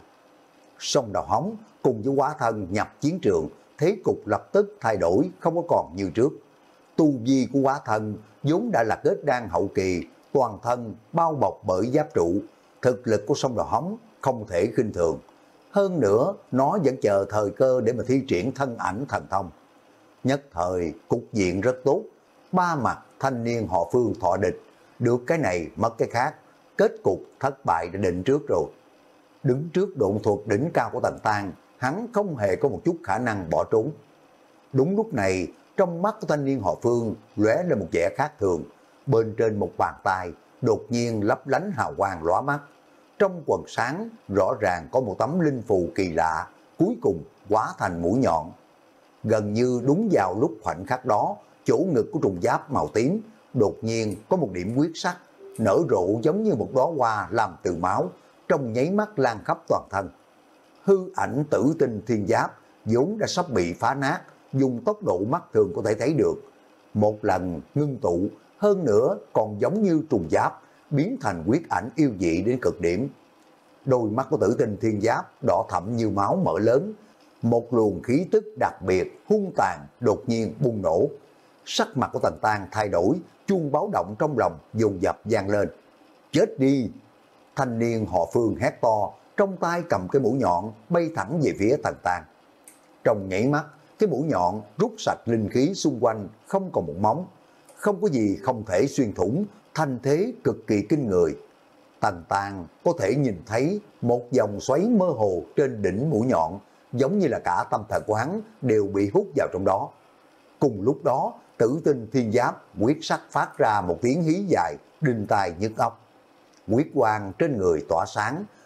Song Đầu Hống cùng với Quá Thân nhập chiến trường, thế cục lập tức thay đổi, không có còn như trước. Tu vi của Quá Thân vốn đã là kết đan hậu kỳ, toàn thân bao bọc bởi giáp trụ, thực lực của Song Đầu Hống không thể khinh thường. Hơn nữa, nó vẫn chờ thời cơ để mà thi triển thân ảnh thần thông. Nhất thời, cục diện rất tốt, ba mặt thanh niên họ Phương thọ địch, được cái này mất cái khác, kết cục thất bại đã định trước rồi. Đứng trước độn thuật đỉnh cao của Tần Tang, hắn không hề có một chút khả năng bỏ trốn. Đúng lúc này, trong mắt của thanh niên họ Phương lóe lên một vẻ khác thường, bên trên một bàn tay đột nhiên lấp lánh hào quang lóa mắt. Trong quần sáng rõ ràng có một tấm linh phù kỳ lạ, cuối cùng hóa thành mũi nhọn. Gần như đúng vào lúc khoảnh khắc đó, chỗ ngực của trùng giáp màu tím đột nhiên có một điểm huyết sắc, nở rộ giống như một đóa hoa làm từ máu, trong nháy mắt lan khắp toàn thân. Hư ảnh tử tinh thiên giáp vốn đã sắp bị phá nát, dùng tốc độ mắt thường có thể thấy được. Một lần ngưng tụ, hơn nữa còn giống như trùng giáp, biến thành huyết ảnh yêu dị đến cực điểm. Đôi mắt của tử tinh thiên giáp đỏ thẫm như máu mở lớn, một luồng khí tức đặc biệt hung tàn đột nhiên bùng nổ. Sắc mặt của Tần Tang thay đổi, chuông báo động trong lòng dồn dập vang lên. Chết đi! Thanh niên họ Phương hét to, trong tay cầm cái mũi nhọn bay thẳng về phía Tần Tang. Trong nhảy mắt, cái mũi nhọn rút sạch linh khí xung quanh, không còn một móng, không có gì không thể xuyên thủng, thanh thế cực kỳ kinh người. Tần Tang có thể nhìn thấy một dòng xoáy mơ hồ trên đỉnh mũi nhọn, giống như là cả tâm thần của hắn đều bị hút vào trong đó. Cùng lúc đó, tử tinh thiên giáp huyết sắc phát ra một tiếng hí dài, đinh tai nhức óc. Huyết quang trên người tỏa sáng,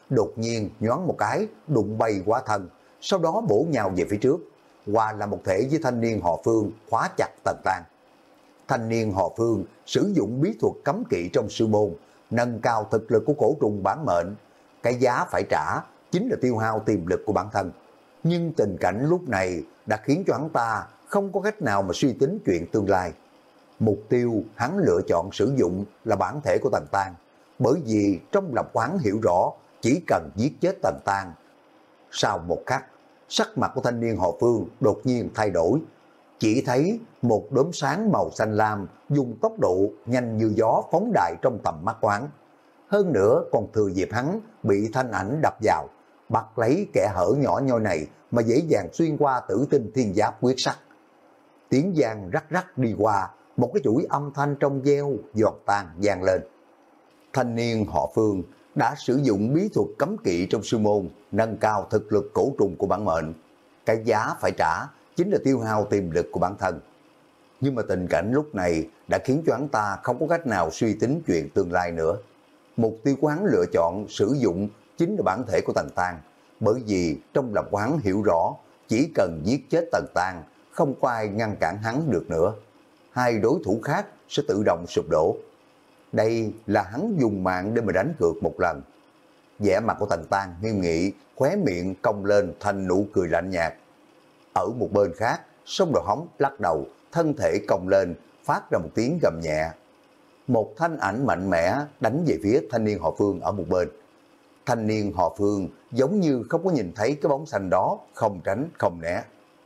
đột nhiên nhoáng một cái, đụng bay Quá Thân, sau đó bổ nhào về phía trước, hòa là một thể với thanh niên họ Phương khóa chặt Tần Tan. Thanh niên họ Phương sử dụng bí thuật cấm kỵ trong sư môn, nâng cao thực lực của cổ trùng bản mệnh. Cái giá phải trả chính là tiêu hao tiềm lực của bản thân. Nhưng tình cảnh lúc này đã khiến cho hắn ta không có cách nào mà suy tính chuyện tương lai. Mục tiêu hắn lựa chọn sử dụng là bản thể của Tần Tan, bởi vì trong lòng quán hiểu rõ chỉ cần giết chết Tần Tan. Sau một khắc, sắc mặt của thanh niên họ Phương đột nhiên thay đổi. Chỉ thấy một đốm sáng màu xanh lam dùng tốc độ nhanh như gió phóng đại trong tầm mắt quán. Hơn nữa còn thừa dịp hắn bị thanh ảnh đập vào, bắt lấy kẻ hở nhỏ nhoi này mà dễ dàng xuyên qua tử tinh thiên giáp quyết sắc. Tiếng vang rắc rắc đi qua, một cái chuỗi âm thanh trong veo giọt tan vang lên. Thanh niên họ Phương đã sử dụng bí thuật cấm kỵ trong sư môn, nâng cao thực lực cổ trùng của bản mệnh. Cái giá phải trả chính là tiêu hao tiềm lực của bản thân. Nhưng mà tình cảnh lúc này đã khiến cho hắn ta không có cách nào suy tính chuyện tương lai nữa. Mục tiêu của hắn lựa chọn sử dụng chính là bản thể của Tần Tan, bởi vì trong lòng của hắn hiểu rõ chỉ cần giết chết Tần Tan, không có ai ngăn cản hắn được nữa. Hai đối thủ khác sẽ tự động sụp đổ. Đây là hắn dùng mạng để mà đánh cược một lần. Vẻ mặt của Tần Tan nghiêm nghị, khóe miệng cong lên thành nụ cười lạnh nhạt. Ở một bên khác, Song Đầu Hóng lắc đầu, thân thể cong lên, phát ra một tiếng gầm nhẹ. Một thanh ảnh mạnh mẽ đánh về phía thanh niên họ Phương ở một bên. Thanh niên họ Phương giống như không có nhìn thấy cái bóng xanh đó, không tránh không né.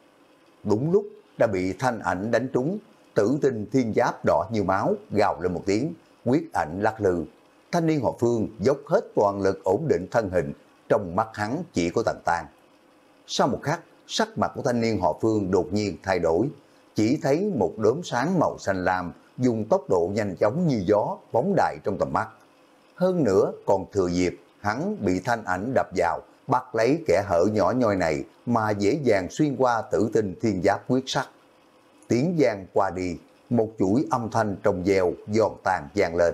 Đúng lúc đã bị thanh ảnh đánh trúng, tử tinh thiên giáp đỏ như máu gào lên một tiếng, quyết ảnh lắc lư. Thanh niên họ Phương dốc hết toàn lực ổn định thân hình, trong mắt hắn chỉ có Tần Tan. Sau một khắc, sắc mặt của thanh niên họ Phương đột nhiên thay đổi, chỉ thấy một đốm sáng màu xanh lam dùng tốc độ nhanh chóng như gió phóng đại trong tầm mắt. Hơn nữa còn thừa dịp hắn bị thanh ảnh đập vào, bắt lấy kẻ hở nhỏ nhoi này mà dễ dàng xuyên qua tử tinh thiên giáp quyết sắc. Tiếng vang qua đi, một chuỗi âm thanh trong veo giòn tan vang lên.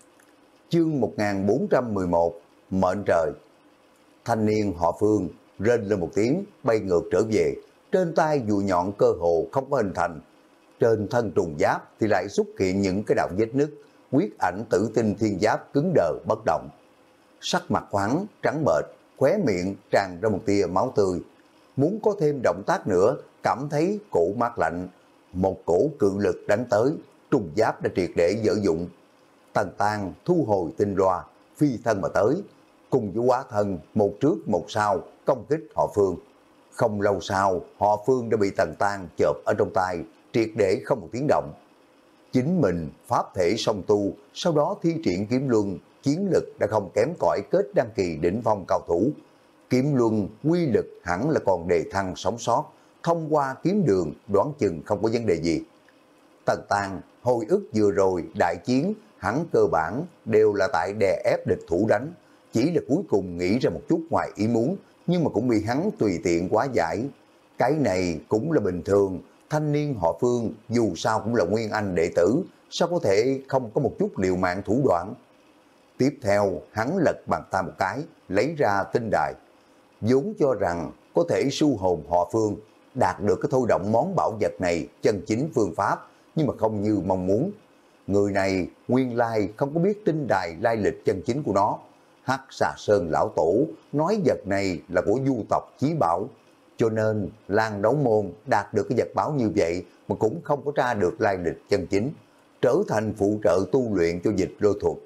Chương một nghìn bốn trăm mười một, Mệnh trời. Thanh niên họ Phương rên lên một tiếng, bay ngược trở về, trên tay dùi nhọn cơ hồ không có hình thành. Trên thân trùng giáp thì lại xuất hiện những cái đạo vết nứt, quyết ảnh tử tinh thiên giáp cứng đờ bất động. Sắc mặt hắn trắng bệch, khóe miệng tràn ra một tia máu tươi. Muốn có thêm động tác nữa, cảm thấy cổ mát lạnh, một cổ cự lực đánh tới, trùng giáp đã triệt để dở dụng. Tần Tan thu hồi tinh loa, phi thân mà tới, cùng với Quá Thân một trước một sau công kích họ Phương. Không lâu sau, họ Phương đã bị Tần Tan chộp ở trong tay, triệt để không một tiếng động. Chính mình pháp thể song tu, sau đó thi triển kiếm luân, chiến lực đã không kém cỏi kết đăng kỳ đỉnh phong cao thủ. Kiếm luân quy lực hẳn là còn đề thăng sống sót, thông qua kiếm đường đoán chừng không có vấn đề gì. Tần Tan hồi ức vừa rồi đại chiến, hắn cơ bản đều là tại đè ép địch thủ đánh, chỉ là cuối cùng nghĩ ra một chút ngoài ý muốn, nhưng mà cũng bị hắn tùy tiện quá giải. Cái này cũng là bình thường, thanh niên họ Phương dù sao cũng là nguyên anh đệ tử, sao có thể không có một chút liều mạng thủ đoạn. Tiếp theo hắn lật bàn tay một cái, lấy ra tinh đài, vốn cho rằng có thể su hồn họ Phương, đạt được cái thôi động món bảo vật này chân chính phương pháp, nhưng mà không như mong muốn. Người này nguyên lai không có biết tinh đài lai lịch chân chính của nó. Hắc Xà Sơn lão tổ nói vật này là của du tộc chí bảo, cho nên Lan Đấu Môn đạt được cái vật báo như vậy mà cũng không có tra được lai lịch chân chính, trở thành phụ trợ tu luyện cho dịch lôi thuật.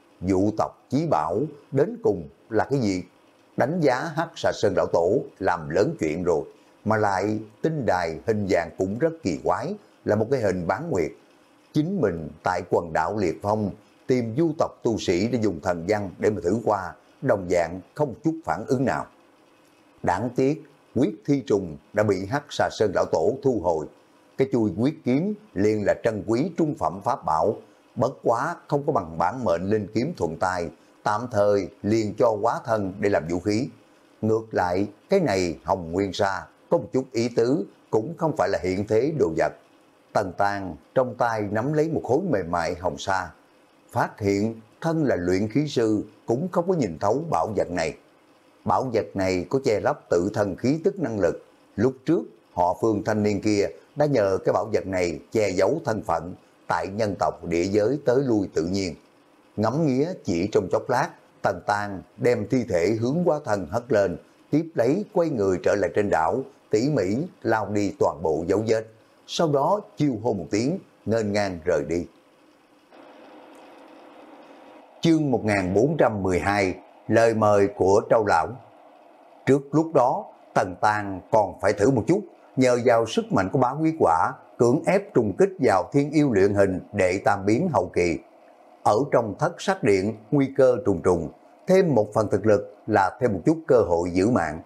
Du tộc chí bảo đến cùng là cái gì? Đánh giá Hắc Xà Sơn lão tổ làm lớn chuyện rồi, mà lại tinh đài hình dạng cũng rất kỳ quái, là một cái hình bán nguyệt. Chính mình tại quần đảo Liệt Phong tìm du tộc tu sĩ để dùng thần văn để mà thử qua, đồng dạng không chút phản ứng nào. Đáng tiếc, quyết thi trùng đã bị Hắc Xà Sơn lão tổ thu hồi. Cái chui quyết kiếm liền là trân quý trung phẩm pháp bảo, bất quá không có bằng bản mệnh linh kiếm thuận tay, tạm thời liền cho Quá Thân để làm vũ khí. Ngược lại, cái này Hồng Nguyên Sa có một chút ý tứ, cũng không phải là hiện thế đồ vật. Tần Tan trong tay nắm lấy một khối mềm mại hồng sa, phát hiện thân là luyện khí sư cũng không có nhìn thấu bảo vật này. Bảo vật này có che lấp tự thân khí tức năng lực. Lúc trước, họ Phương thanh niên kia đã nhờ cái bảo vật này che giấu thân phận tại nhân tộc địa giới tới lui tự nhiên. Ngắm nghía chỉ trong chốc lát, Tần Tang đem thi thể hướng quá thân hất lên, tiếp lấy quay người trở lại trên đảo, tỉ mỉ lao đi toàn bộ dấu vết. Sau đó chiêu hô một tiếng, nghênh ngang rời đi. Chương một nghìn bốn trăm mười hai, lời mời của Trâu Lão. Trước lúc đó, Tần Tang còn phải thử một chút, nhờ vào sức mạnh của bá quý quả, cưỡng ép trùng kích vào thiên yêu luyện hình đệ tam biến hậu kỳ. Ở trong thất sắc điện, nguy cơ trùng trùng, thêm một phần thực lực là thêm một chút cơ hội giữ mạng.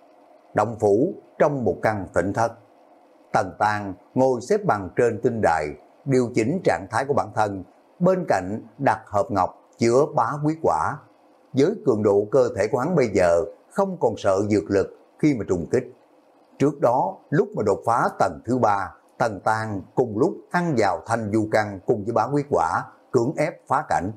Động phủ trong một căn tịnh thất. Tần Tang ngồi xếp bằng trên tinh đài, điều chỉnh trạng thái của bản thân, bên cạnh đặt hộp ngọc chứa bá quý quả. Với cường độ cơ thể của hắn bây giờ không còn sợ dược lực khi mà trùng kích. Trước đó, lúc mà đột phá tầng thứ ba, Tần Tang cùng lúc ăn vào thanh du căn cùng với bá quý quả, cưỡng ép phá cảnh.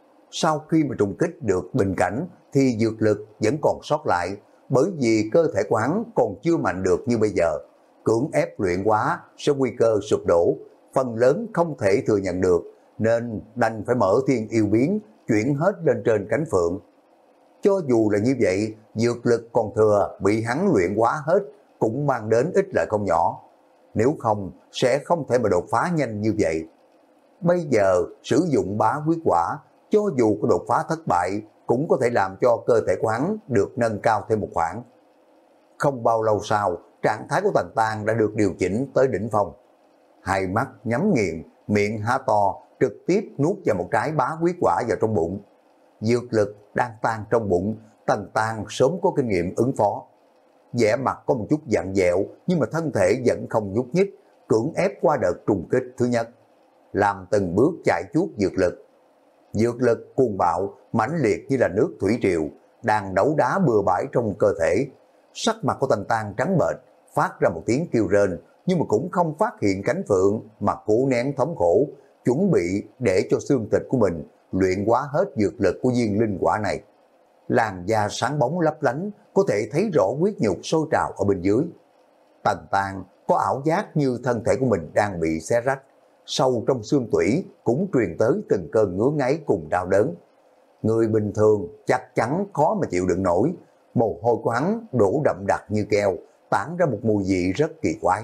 Sau khi mà trùng kích được bình cảnh thì dược lực vẫn còn sót lại, bởi vì cơ thể của hắn còn chưa mạnh được như bây giờ. Cưỡng ép luyện hóa sẽ nguy cơ sụp đổ, phần lớn không thể thừa nhận được, nên đành phải mở thiên yêu biến, chuyển hết lên trên cánh phượng. Cho dù là như vậy, dược lực còn thừa bị hắn luyện hóa hết cũng mang đến ít lợi không nhỏ. Nếu không, sẽ không thể mà đột phá nhanh như vậy. Bây giờ sử dụng bá quý quả, cho dù có đột phá thất bại, cũng có thể làm cho cơ thể của hắn được nâng cao thêm một khoảng. Không bao lâu sau, trạng thái của Tần Tang đã được điều chỉnh tới đỉnh phong. Hai mắt nhắm nghiền, miệng há to, trực tiếp nuốt vào một trái bá quý quả vào trong bụng. Dược lực đang tan trong bụng, Tần Tang sớm có kinh nghiệm ứng phó. Vẻ mặt có một chút dặn dẹo, nhưng mà thân thể vẫn không nhúc nhích, cưỡng ép qua đợt trùng kích thứ nhất, làm từng bước chạy chuốt dược lực. Dược lực cuồng bạo, mãnh liệt như là nước thủy triều, đang đấu đá bừa bãi trong cơ thể. Sắc mặt của Tần Tang trắng bệch, phát ra một tiếng kêu rên, nhưng mà cũng không phát hiện cánh phượng mà cố nén thống khổ, chuẩn bị để cho xương thịt của mình luyện hóa hết dược lực của viên linh quả này. Làn da sáng bóng lấp lánh, có thể thấy rõ huyết nhục sôi trào ở bên dưới. Tần Tang có ảo giác như thân thể của mình đang bị xé rách, sâu trong xương tủy cũng truyền tới từng cơn ngứa ngáy cùng đau đớn. Người bình thường chắc chắn khó mà chịu đựng nổi, mồ hôi của hắn đổ đậm đặc như keo, tản ra một mùi vị rất kỳ quái.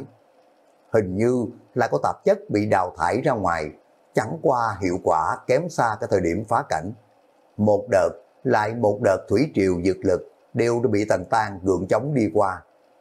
Hình như là có tạp chất bị đào thải ra ngoài, chẳng qua hiệu quả kém xa cái thời điểm phá cảnh. Một đợt lại một đợt thủy triều dược lực đều đã bị Tần Tang gượng chống đi qua.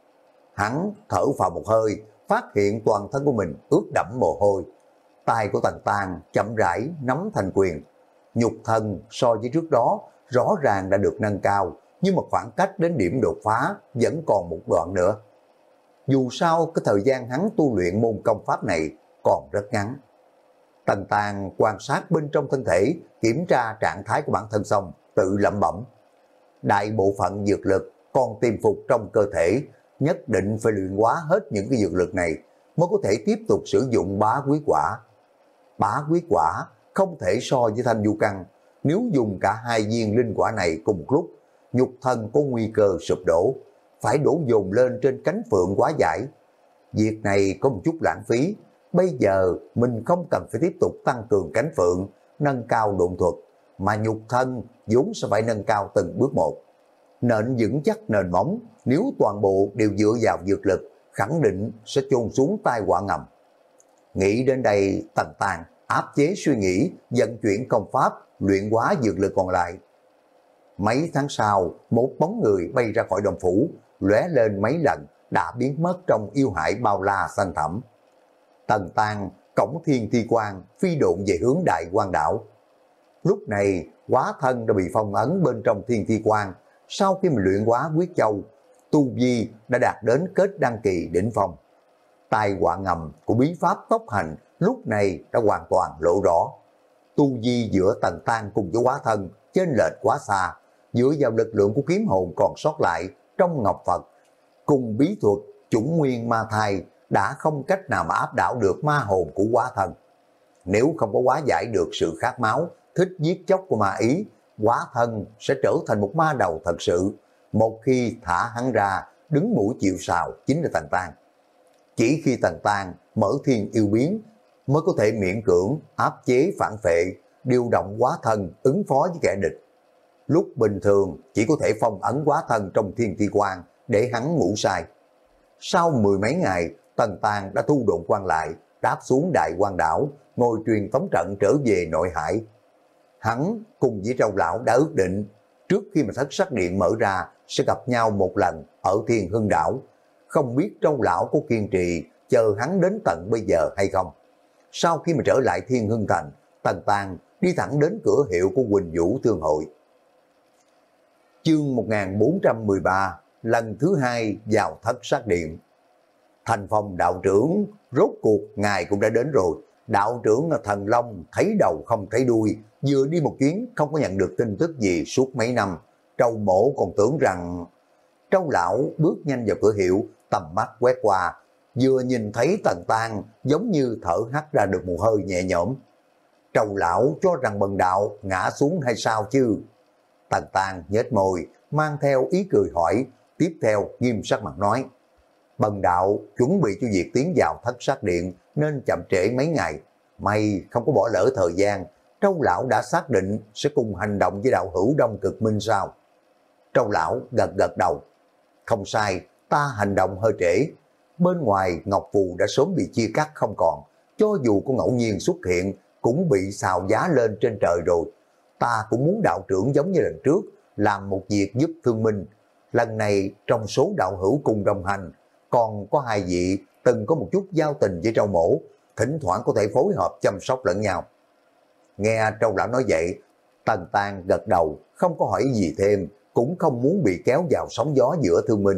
Hắn thở phào một hơi, phát hiện toàn thân của mình ướt đẫm mồ hôi. Tay của Tần Tang chậm rãi nắm thành quyền. Nhục thân so với trước đó rõ ràng đã được nâng cao, nhưng mà khoảng cách đến điểm đột phá vẫn còn một đoạn nữa. Dù sao cái thời gian hắn tu luyện môn công pháp này còn rất ngắn. Tần Tang quan sát bên trong thân thể, kiểm tra trạng thái của bản thân xong, tự lẩm bẩm. Đại bộ phận dược lực còn tiềm phục trong cơ thể, nhất định phải luyện hóa hết những cái dược lực này mới có thể tiếp tục sử dụng bá quý quả. Bá quý quả không thể so với thanh du căn, nếu dùng cả hai viên linh quả này cùng một lúc, nhục thân có nguy cơ sụp đổ, phải đổ dồn lên trên cánh phượng quá giải. Việc này có một chút lãng phí, bây giờ mình không cần phải tiếp tục tăng cường cánh phượng, nâng cao độn thuật, mà nhục thân vốn sẽ phải nâng cao từng bước một. Nền vững chắc nền móng, nếu toàn bộ đều dựa vào dược lực, khẳng định sẽ chôn xuống tai họa ngầm. Nghĩ đến đây, Tần Tang áp chế suy nghĩ, vận chuyển công pháp, luyện hóa dược lực còn lại. Mấy tháng sau, một bóng người bay ra khỏi đồng phủ, lóe lên mấy lần, đã biến mất trong yêu hải bao la xanh thẳm. Tần Tang cổng thiên thi quang, phi độn về hướng Đại Quang đảo. Lúc này, hóa thân đã bị phong ấn bên trong thiên thi quang. Sau khi mình luyện hóa quyết châu, tu vi đã đạt đến kết đăng kỳ đỉnh phong. Tai họa ngầm của bí pháp tốc hành lúc này đã hoàn toàn lộ rõ. Tu vi giữa Tần Tang cùng với hóa thân chênh lệch quá xa, dựa vào lực lượng của kiếm hồn còn sót lại trong ngọc Phật, cùng bí thuật chủng nguyên ma thai đã không cách nào mà áp đảo được ma hồn của hóa thân. Nếu không có hóa giải được sự khát máu, thích giết chóc của ma ý, hóa thân sẽ trở thành một ma đầu thật sự. Một khi thả hắn ra, đứng mũi chịu sào chính là Tần Tang. Chỉ khi Tần Tang mở thiên yêu biến mới có thể miễn cưỡng áp chế phản phệ, điều động hóa thân ứng phó với kẻ địch. Lúc bình thường chỉ có thể phong ấn hóa thân trong thiên ti quan để hắn ngủ say. Sau mười mấy ngày, Tần Tang đã thu độn quan lại, đáp xuống Đại Quan đảo, ngồi truyền tống trận trở về nội hải. Hắn cùng với Trâu Lão đã ước định, trước khi mà thất sắc điện mở ra sẽ gặp nhau một lần ở Thiên Hưng đảo. Không biết Trâu Lão có kiên trì chờ hắn đến tận bây giờ hay không. Sau khi mà trở lại Thiên Hưng thành, Tần Tang đi thẳng đến cửa hiệu của Quỳnh Vũ Thương hội. Chương một nghìn bốn trăm mười ba, lần thứ hai vào thất sắc điện. Thành Phong đạo trưởng, rốt cuộc ngài cũng đã đến rồi. Đạo trưởng Thần Long thấy đầu không thấy đuôi, vừa đi một chuyến không có nhận được tin tức gì suốt mấy năm. Trâu Mổ còn tưởng rằng... Trâu Lão bước nhanh vào cửa hiệu, tầm mắt quét qua, vừa nhìn thấy Tần Tang giống như thở hắt ra được một hơi nhẹ nhõm. Trâu Lão cho rằng Bần đạo ngã xuống hay sao chứ? Tần Tang nhếch môi, mang theo ý cười hỏi, tiếp theo nghiêm sắc mặt nói. Bần đạo chuẩn bị cho việc tiến vào thất sắc điện nên chậm trễ mấy ngày. May không có bỏ lỡ thời gian, Trâu Lão đã xác định sẽ cùng hành động với đạo hữu Đông Cực Minh sao? Trâu Lão gật gật đầu. Không sai, ta hành động hơi trễ. Bên ngoài Ngọc Phù đã sớm bị chia cắt không còn. Cho dù có ngẫu nhiên xuất hiện cũng bị xào giá lên trên trời rồi. Ta cũng muốn đạo trưởng giống như lần trước, làm một việc giúp thương minh. Lần này trong số đạo hữu cùng đồng hành, còn có hai vị từng có một chút giao tình với Trâu Mổ, thỉnh thoảng có thể phối hợp chăm sóc lẫn nhau. Nghe Trâu Lão nói vậy, Tần Tang gật đầu, không có hỏi gì thêm, cũng không muốn bị kéo vào sóng gió giữa thương minh.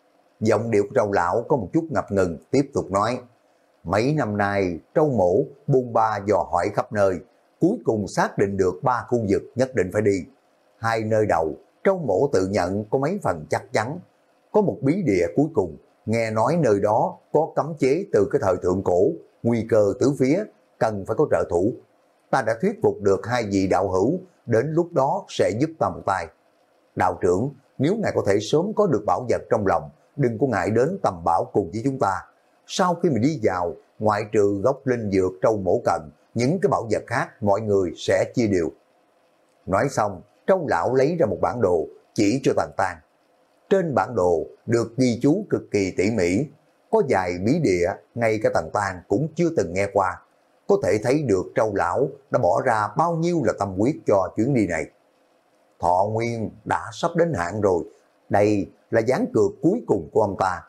Giọng điệu của Trâu Lão có một chút ngập ngừng, tiếp tục nói. Mấy năm nay, Trâu Mổ buôn ba dò hỏi khắp nơi, cuối cùng xác định được ba khu vực nhất định phải đi. Hai nơi đầu, Trâu Mổ tự nhận có mấy phần chắc chắn. Có một bí địa cuối cùng, nghe nói nơi đó có cấm chế từ cái thời thượng cổ, nguy cơ tứ phía, cần phải có trợ thủ. Ta đã thuyết phục được hai vị đạo hữu, đến lúc đó sẽ giúp ta một tay. Đạo trưởng, nếu ngài có thể sớm có được bảo vật trong lòng, đừng có ngại đến tầm bảo cùng với chúng ta. Sau khi mình đi vào, ngoại trừ gốc linh dược Trâu Mổ cần, những cái bảo vật khác mọi người sẽ chia đều. Nói xong, Trâu Lão lấy ra một bản đồ, chỉ cho Tần Tang. Trên bản đồ được ghi chú cực kỳ tỉ mỉ, có vài bí địa ngay cả Tần Tang cũng chưa từng nghe qua. Có thể thấy được Trâu Lão đã bỏ ra bao nhiêu là tâm huyết cho chuyến đi này. Thọ nguyên đã sắp đến hạn rồi, đây là ván cược cuối cùng của ông ta.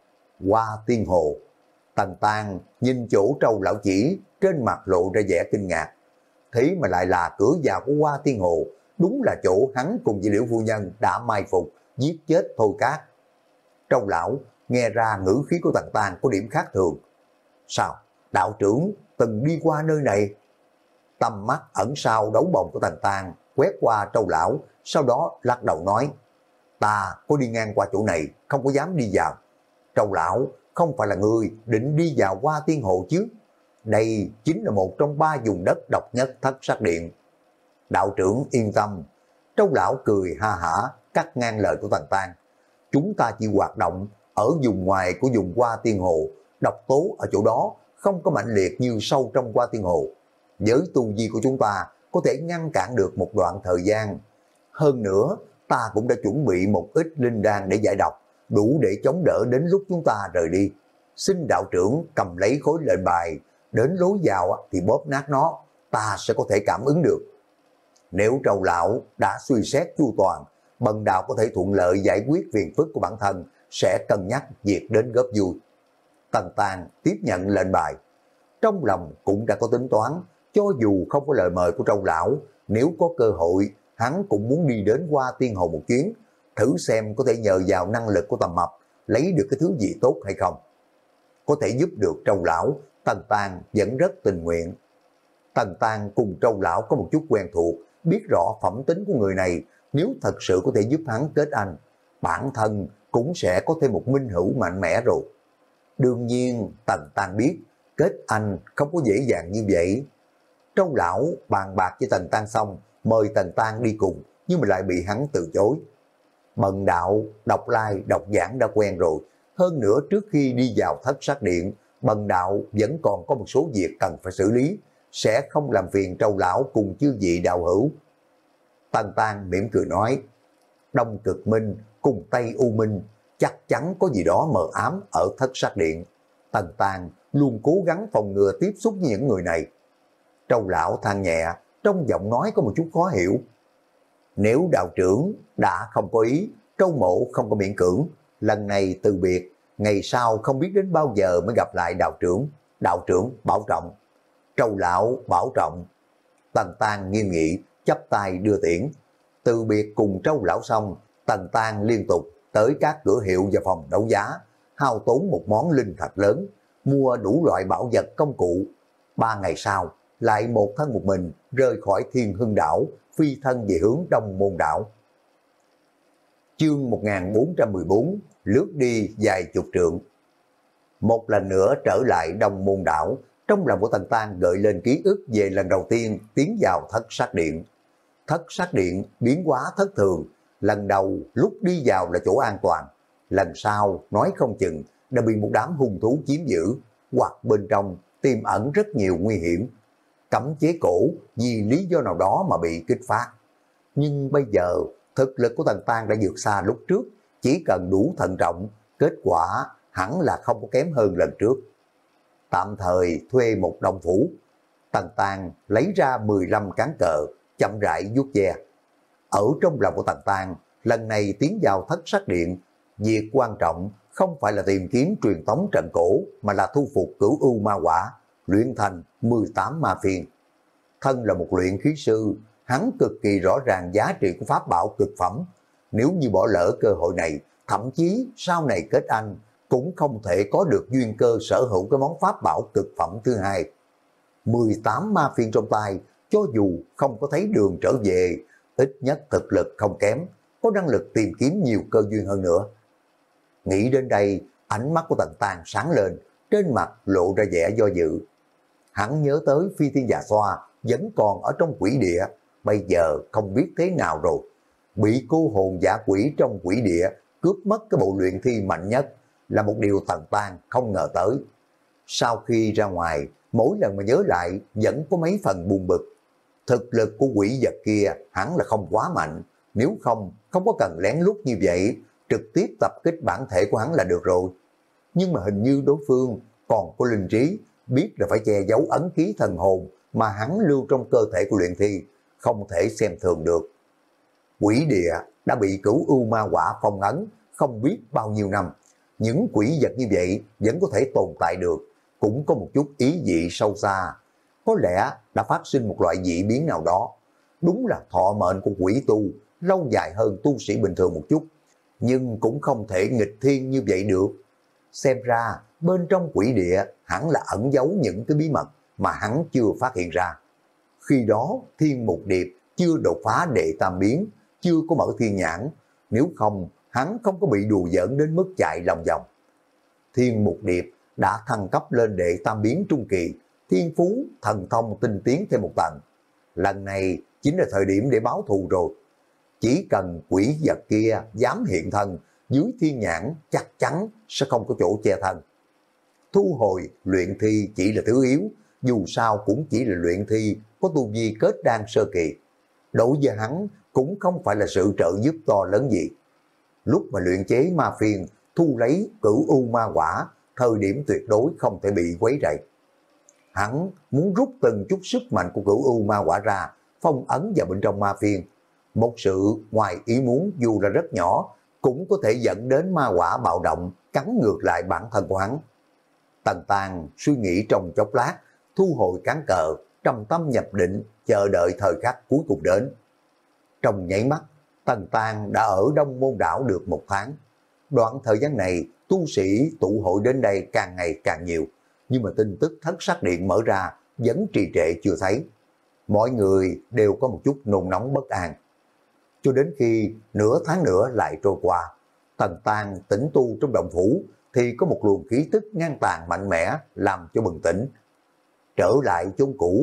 Hoa Tiên Hồ. Tần Tang nhìn chỗ Trâu Lão chỉ, trên mặt lộ ra vẻ kinh ngạc. Thế mà lại là cửa vào của Hoa Tiên Hồ, đúng là chỗ hắn cùng với Liễu phu nhân đã mai phục, giết chết Thôi Cát. Trâu Lão nghe ra ngữ khí của Tần Tang có điểm khác thường. Sao? Đạo trưởng từng đi qua nơi này? Tầm mắt ẩn sau đấu bồng của Tần Tang quét qua Trâu Lão, sau đó lắc đầu nói. Ta có đi ngang qua chỗ này, không có dám đi vào. Trâu Lão, không phải là người định đi vào Hoa Tiên Hồ chứ? Đây chính là một trong ba vùng đất độc nhất thất sắc điện. Đạo trưởng yên tâm. Trâu Lão cười ha hả, cắt ngang lời của Tần Tang. Chúng ta chỉ hoạt động ở vùng ngoài của vùng Hoa Tiên Hồ, độc tố ở chỗ đó không có mạnh liệt như sâu trong Hoa Tiên Hồ. Với tu vi của chúng ta có thể ngăn cản được một đoạn thời gian. Hơn nữa, ta cũng đã chuẩn bị một ít linh đan để giải độc, đủ để chống đỡ đến lúc chúng ta rời đi. Xin đạo trưởng cầm lấy khối lệnh bài, đến lối vào thì bóp nát nó, ta sẽ có thể cảm ứng được. Nếu Trâu Lão đã suy xét chu toàn, Bần đạo có thể thuận lợi giải quyết phiền phức của bản thân, sẽ cân nhắc việc đến góp vui. Tần Tang tiếp nhận lệnh bài. Trong lòng cũng đã có tính toán, cho dù không có lời mời của Trâu Lão, nếu có cơ hội, hắn cũng muốn đi đến Hoa Tiên Hồ một chuyến, thử xem có thể nhờ vào năng lực của Tầm Mập, lấy được cái thứ gì tốt hay không. Có thể giúp được Trâu Lão, Tần Tang vẫn rất tình nguyện. Tần Tang cùng Trâu Lão có một chút quen thuộc, biết rõ phẩm tính của người này, nếu thật sự có thể giúp hắn kết anh, bản thân cũng sẽ có thêm một minh hữu mạnh mẽ rồi. Đương nhiên, Tần Tang biết, kết anh không có dễ dàng như vậy. Trâu lão bàn bạc với Tần Tăng xong, mời Tần Tăng đi cùng, nhưng mà lại bị hắn từ chối. Bần đạo đọc lai đọc giảng đã quen rồi, hơn nữa trước khi đi vào thất sát điện, bần đạo vẫn còn có một số việc cần phải xử lý, sẽ không làm phiền Trâu lão cùng chư vị đạo hữu. Tần Tăng mỉm cười nói, Đông Cực Minh cùng Tây U Minh chắc chắn có gì đó mờ ám ở thất sát điện. Tần Tăng luôn cố gắng phòng ngừa tiếp xúc với những người này. Trâu lão than nhẹ, trong giọng nói có một chút khó hiểu. Nếu đạo trưởng đã không có ý, Trâu mộ không có miễn cưỡng, lần này từ biệt, ngày sau không biết đến bao giờ mới gặp lại đạo trưởng. Đạo trưởng bảo trọng. Trâu lão bảo trọng. Tần Tăng nghiêm nghị, chắp tay đưa tiễn. Từ biệt cùng Trâu lão xong, Tần Tăng liên tục tới các cửa hiệu và phòng đấu giá, hao tốn một món linh thạch lớn, mua đủ loại bảo vật công cụ. Ba ngày sau, lại một thân một mình rời khỏi Thiên Hưng đảo, phi thân về hướng Đông Môn đảo. Chương một nghìn bốn trăm mười bốn, lướt đi dài chục trượng. Một lần nữa trở lại Đông Môn đảo, trong lòng của Tần Tăng gợi lên ký ức về lần đầu tiên tiến vào thất sát điện. Thất sát điện biến hóa thất thường, lần đầu lúc đi vào là chỗ an toàn, lần sau nói không chừng đã bị một đám hung thú chiếm giữ, hoặc bên trong tiềm ẩn rất nhiều nguy hiểm. Cấm chế cổ vì lý do nào đó mà bị kích phát. Nhưng bây giờ thực lực của Tần Tăng đã vượt xa lúc trước, chỉ cần đủ thận trọng, kết quả hẳn là không có kém hơn lần trước. Tạm thời thuê một đồng phủ, Tần Tăng lấy ra mười lăm cán cờ, chậm rãi vuốt ve. Ở trong lòng của Tần Tăng, lần này tiến vào thất sát điện, việc quan trọng không phải là tìm kiếm truyền tống trận cổ, mà là thu phục cửu u ma quả, luyện thành mười tám ma phiên. Thân là một luyện khí sư, hắn cực kỳ rõ ràng giá trị của pháp bảo cực phẩm. Nếu như bỏ lỡ cơ hội này, thậm chí sau này kết anh, cũng không thể có được duyên cơ sở hữu cái món pháp bảo cực phẩm thứ hai. mười tám ma phiên trong tay, cho dù không có thấy đường trở về, ít nhất thực lực không kém, có năng lực tìm kiếm nhiều cơ duyên hơn nữa. Nghĩ đến đây, ánh mắt của Tần Tăng sáng lên, trên mặt lộ ra vẻ do dự. Hắn nhớ tới Phi Thiên Già Xoa vẫn còn ở trong quỷ địa, bây giờ không biết thế nào rồi. Bị cô hồn giả quỷ trong quỷ địa cướp mất cái bộ luyện thi mạnh nhất là một điều Tần Tăng không ngờ tới. Sau khi ra ngoài, mỗi lần mà nhớ lại vẫn có mấy phần buồn bực. Thực lực của quỷ vật kia hẳn là không quá mạnh, nếu không, không có cần lén lút như vậy, trực tiếp tập kích bản thể của hắn là được rồi. Nhưng mà hình như đối phương còn có linh trí, biết là phải che giấu ấn ký thần hồn mà hắn lưu trong cơ thể của luyện thi, không thể xem thường được. Quỷ địa đã bị cửu u ma quả phong ấn không biết bao nhiêu năm, những quỷ vật như vậy vẫn có thể tồn tại được, cũng có một chút ý vị sâu xa. Có lẽ đã phát sinh một loại dị biến nào đó. Đúng là thọ mệnh của quỷ tu lâu dài hơn tu sĩ bình thường một chút, nhưng cũng không thể nghịch thiên như vậy được. Xem ra bên trong quỷ địa hẳn là ẩn giấu những cái bí mật mà hắn chưa phát hiện ra. Khi đó Thiên Mục Điệp chưa đột phá đệ tam biến, chưa có mở thiên nhãn, nếu không hắn không có bị đùa giỡn đến mức chạy lòng vòng. Thiên Mục Điệp đã thăng cấp lên đệ tam biến trung kỳ, thiên phú, thần thông tinh tiến thêm một tầng. Lần này chính là thời điểm để báo thù rồi. Chỉ cần quỷ vật kia dám hiện thân, dưới thiên nhãn chắc chắn sẽ không có chỗ che thân. Thu hồi luyện thi chỉ là thứ yếu, dù sao cũng chỉ là luyện thi có tu vi kết đan sơ kỳ. Đối với hắn cũng không phải là sự trợ giúp to lớn gì. Lúc mà luyện chế ma phiên, thu lấy cửu u ma quả, thời điểm tuyệt đối không thể bị quấy rầy. Hắn muốn rút từng chút sức mạnh của cửu u ma quả ra, phong ấn vào bên trong ma phiên. Một sự ngoài ý muốn dù là rất nhỏ, cũng có thể dẫn đến ma quả bạo động, cắn ngược lại bản thân của hắn. Tần Tăng suy nghĩ trong chốc lát, thu hồi cán cờ, trầm tâm nhập định, chờ đợi thời khắc cuối cùng đến. Trong nháy mắt, Tần Tăng đã ở Đông Môn đảo được một tháng. Đoạn thời gian này, tu sĩ tụ hội đến đây càng ngày càng nhiều, nhưng mà tin tức thất sát điện mở ra vẫn trì trệ chưa thấy. Mọi người đều có một chút nôn nóng bất an. Cho đến khi nửa tháng nữa lại trôi qua, Tần Tăng tĩnh tu trong động phủ thì có một luồng khí tức ngang tàn mạnh mẽ làm cho bừng tỉnh. Trở lại chốn cũ,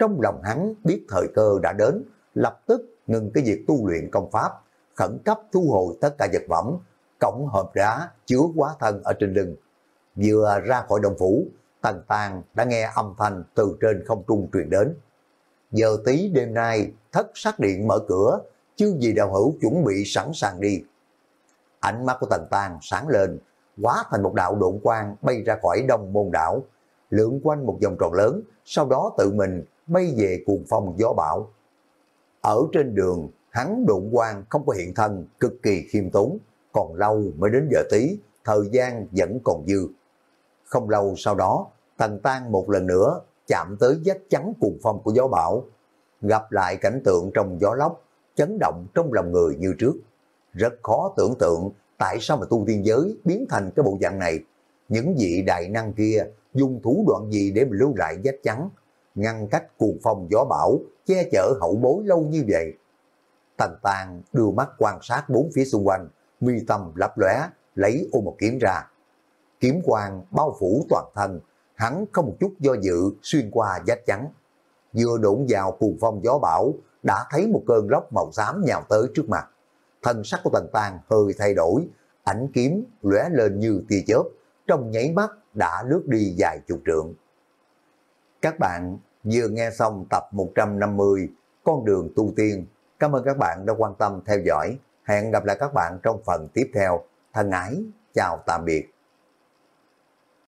Trong lòng hắn biết thời cơ đã đến, lập tức ngừng cái việc tu luyện công pháp, khẩn cấp thu hồi tất cả vật phẩm, cổng hộp đá chứa hóa thân ở trên lưng. Vừa ra khỏi động phủ, Tần Tàng đã nghe âm thanh từ trên không trung truyền đến. Giờ tí đêm nay, thất sắc điện mở cửa, chư vị đạo hữu chuẩn bị sẵn sàng đi. Ánh mắt của Tần Tàng sáng lên, hóa thành một đạo độn quang bay ra khỏi Đông Môn đảo, lượn quanh một vòng tròn lớn, sau đó tự mình bay về cuồng phong gió bão. Ở trên đường, hắn độn quang không có hiện thân, cực kỳ khiêm tốn, còn lâu mới đến giờ tí, thời gian vẫn còn dư. Không lâu sau đó, Tần Tàng một lần nữa chạm tới vách chắn cuồng phong của gió bão, gặp lại cảnh tượng trong gió lốc, chấn động trong lòng người như trước. Rất khó tưởng tượng tại sao mà tu tiên giới biến thành cái bộ dạng này. Những vị đại năng kia dùng thủ đoạn gì để mà lưu lại vách chắn, ngăn cách cuồng phong gió bão, che chở hậu bối lâu như vậy. Tần Tàng đưa mắt quan sát bốn phía xung quanh, mi tâm lấp lóe, lấy ô một kiếm ra. Kiếm quang bao phủ toàn thân, hắn không một chút do dự xuyên qua vách chắn. Vừa đụng vào cuồng phong gió bão, đã thấy một cơn lốc màu xám nhào tới trước mặt. Thân sắc của Tần Tàng hơi thay đổi, ảnh kiếm lóe lên như tia chớp, trong nháy mắt đã lướt đi vài chục trượng. Các bạn vừa nghe xong tập một trăm năm mươi Con đường tu tiên. Cảm ơn các bạn đã quan tâm theo dõi. Hẹn gặp lại các bạn trong phần tiếp theo. Thân ái, chào tạm biệt.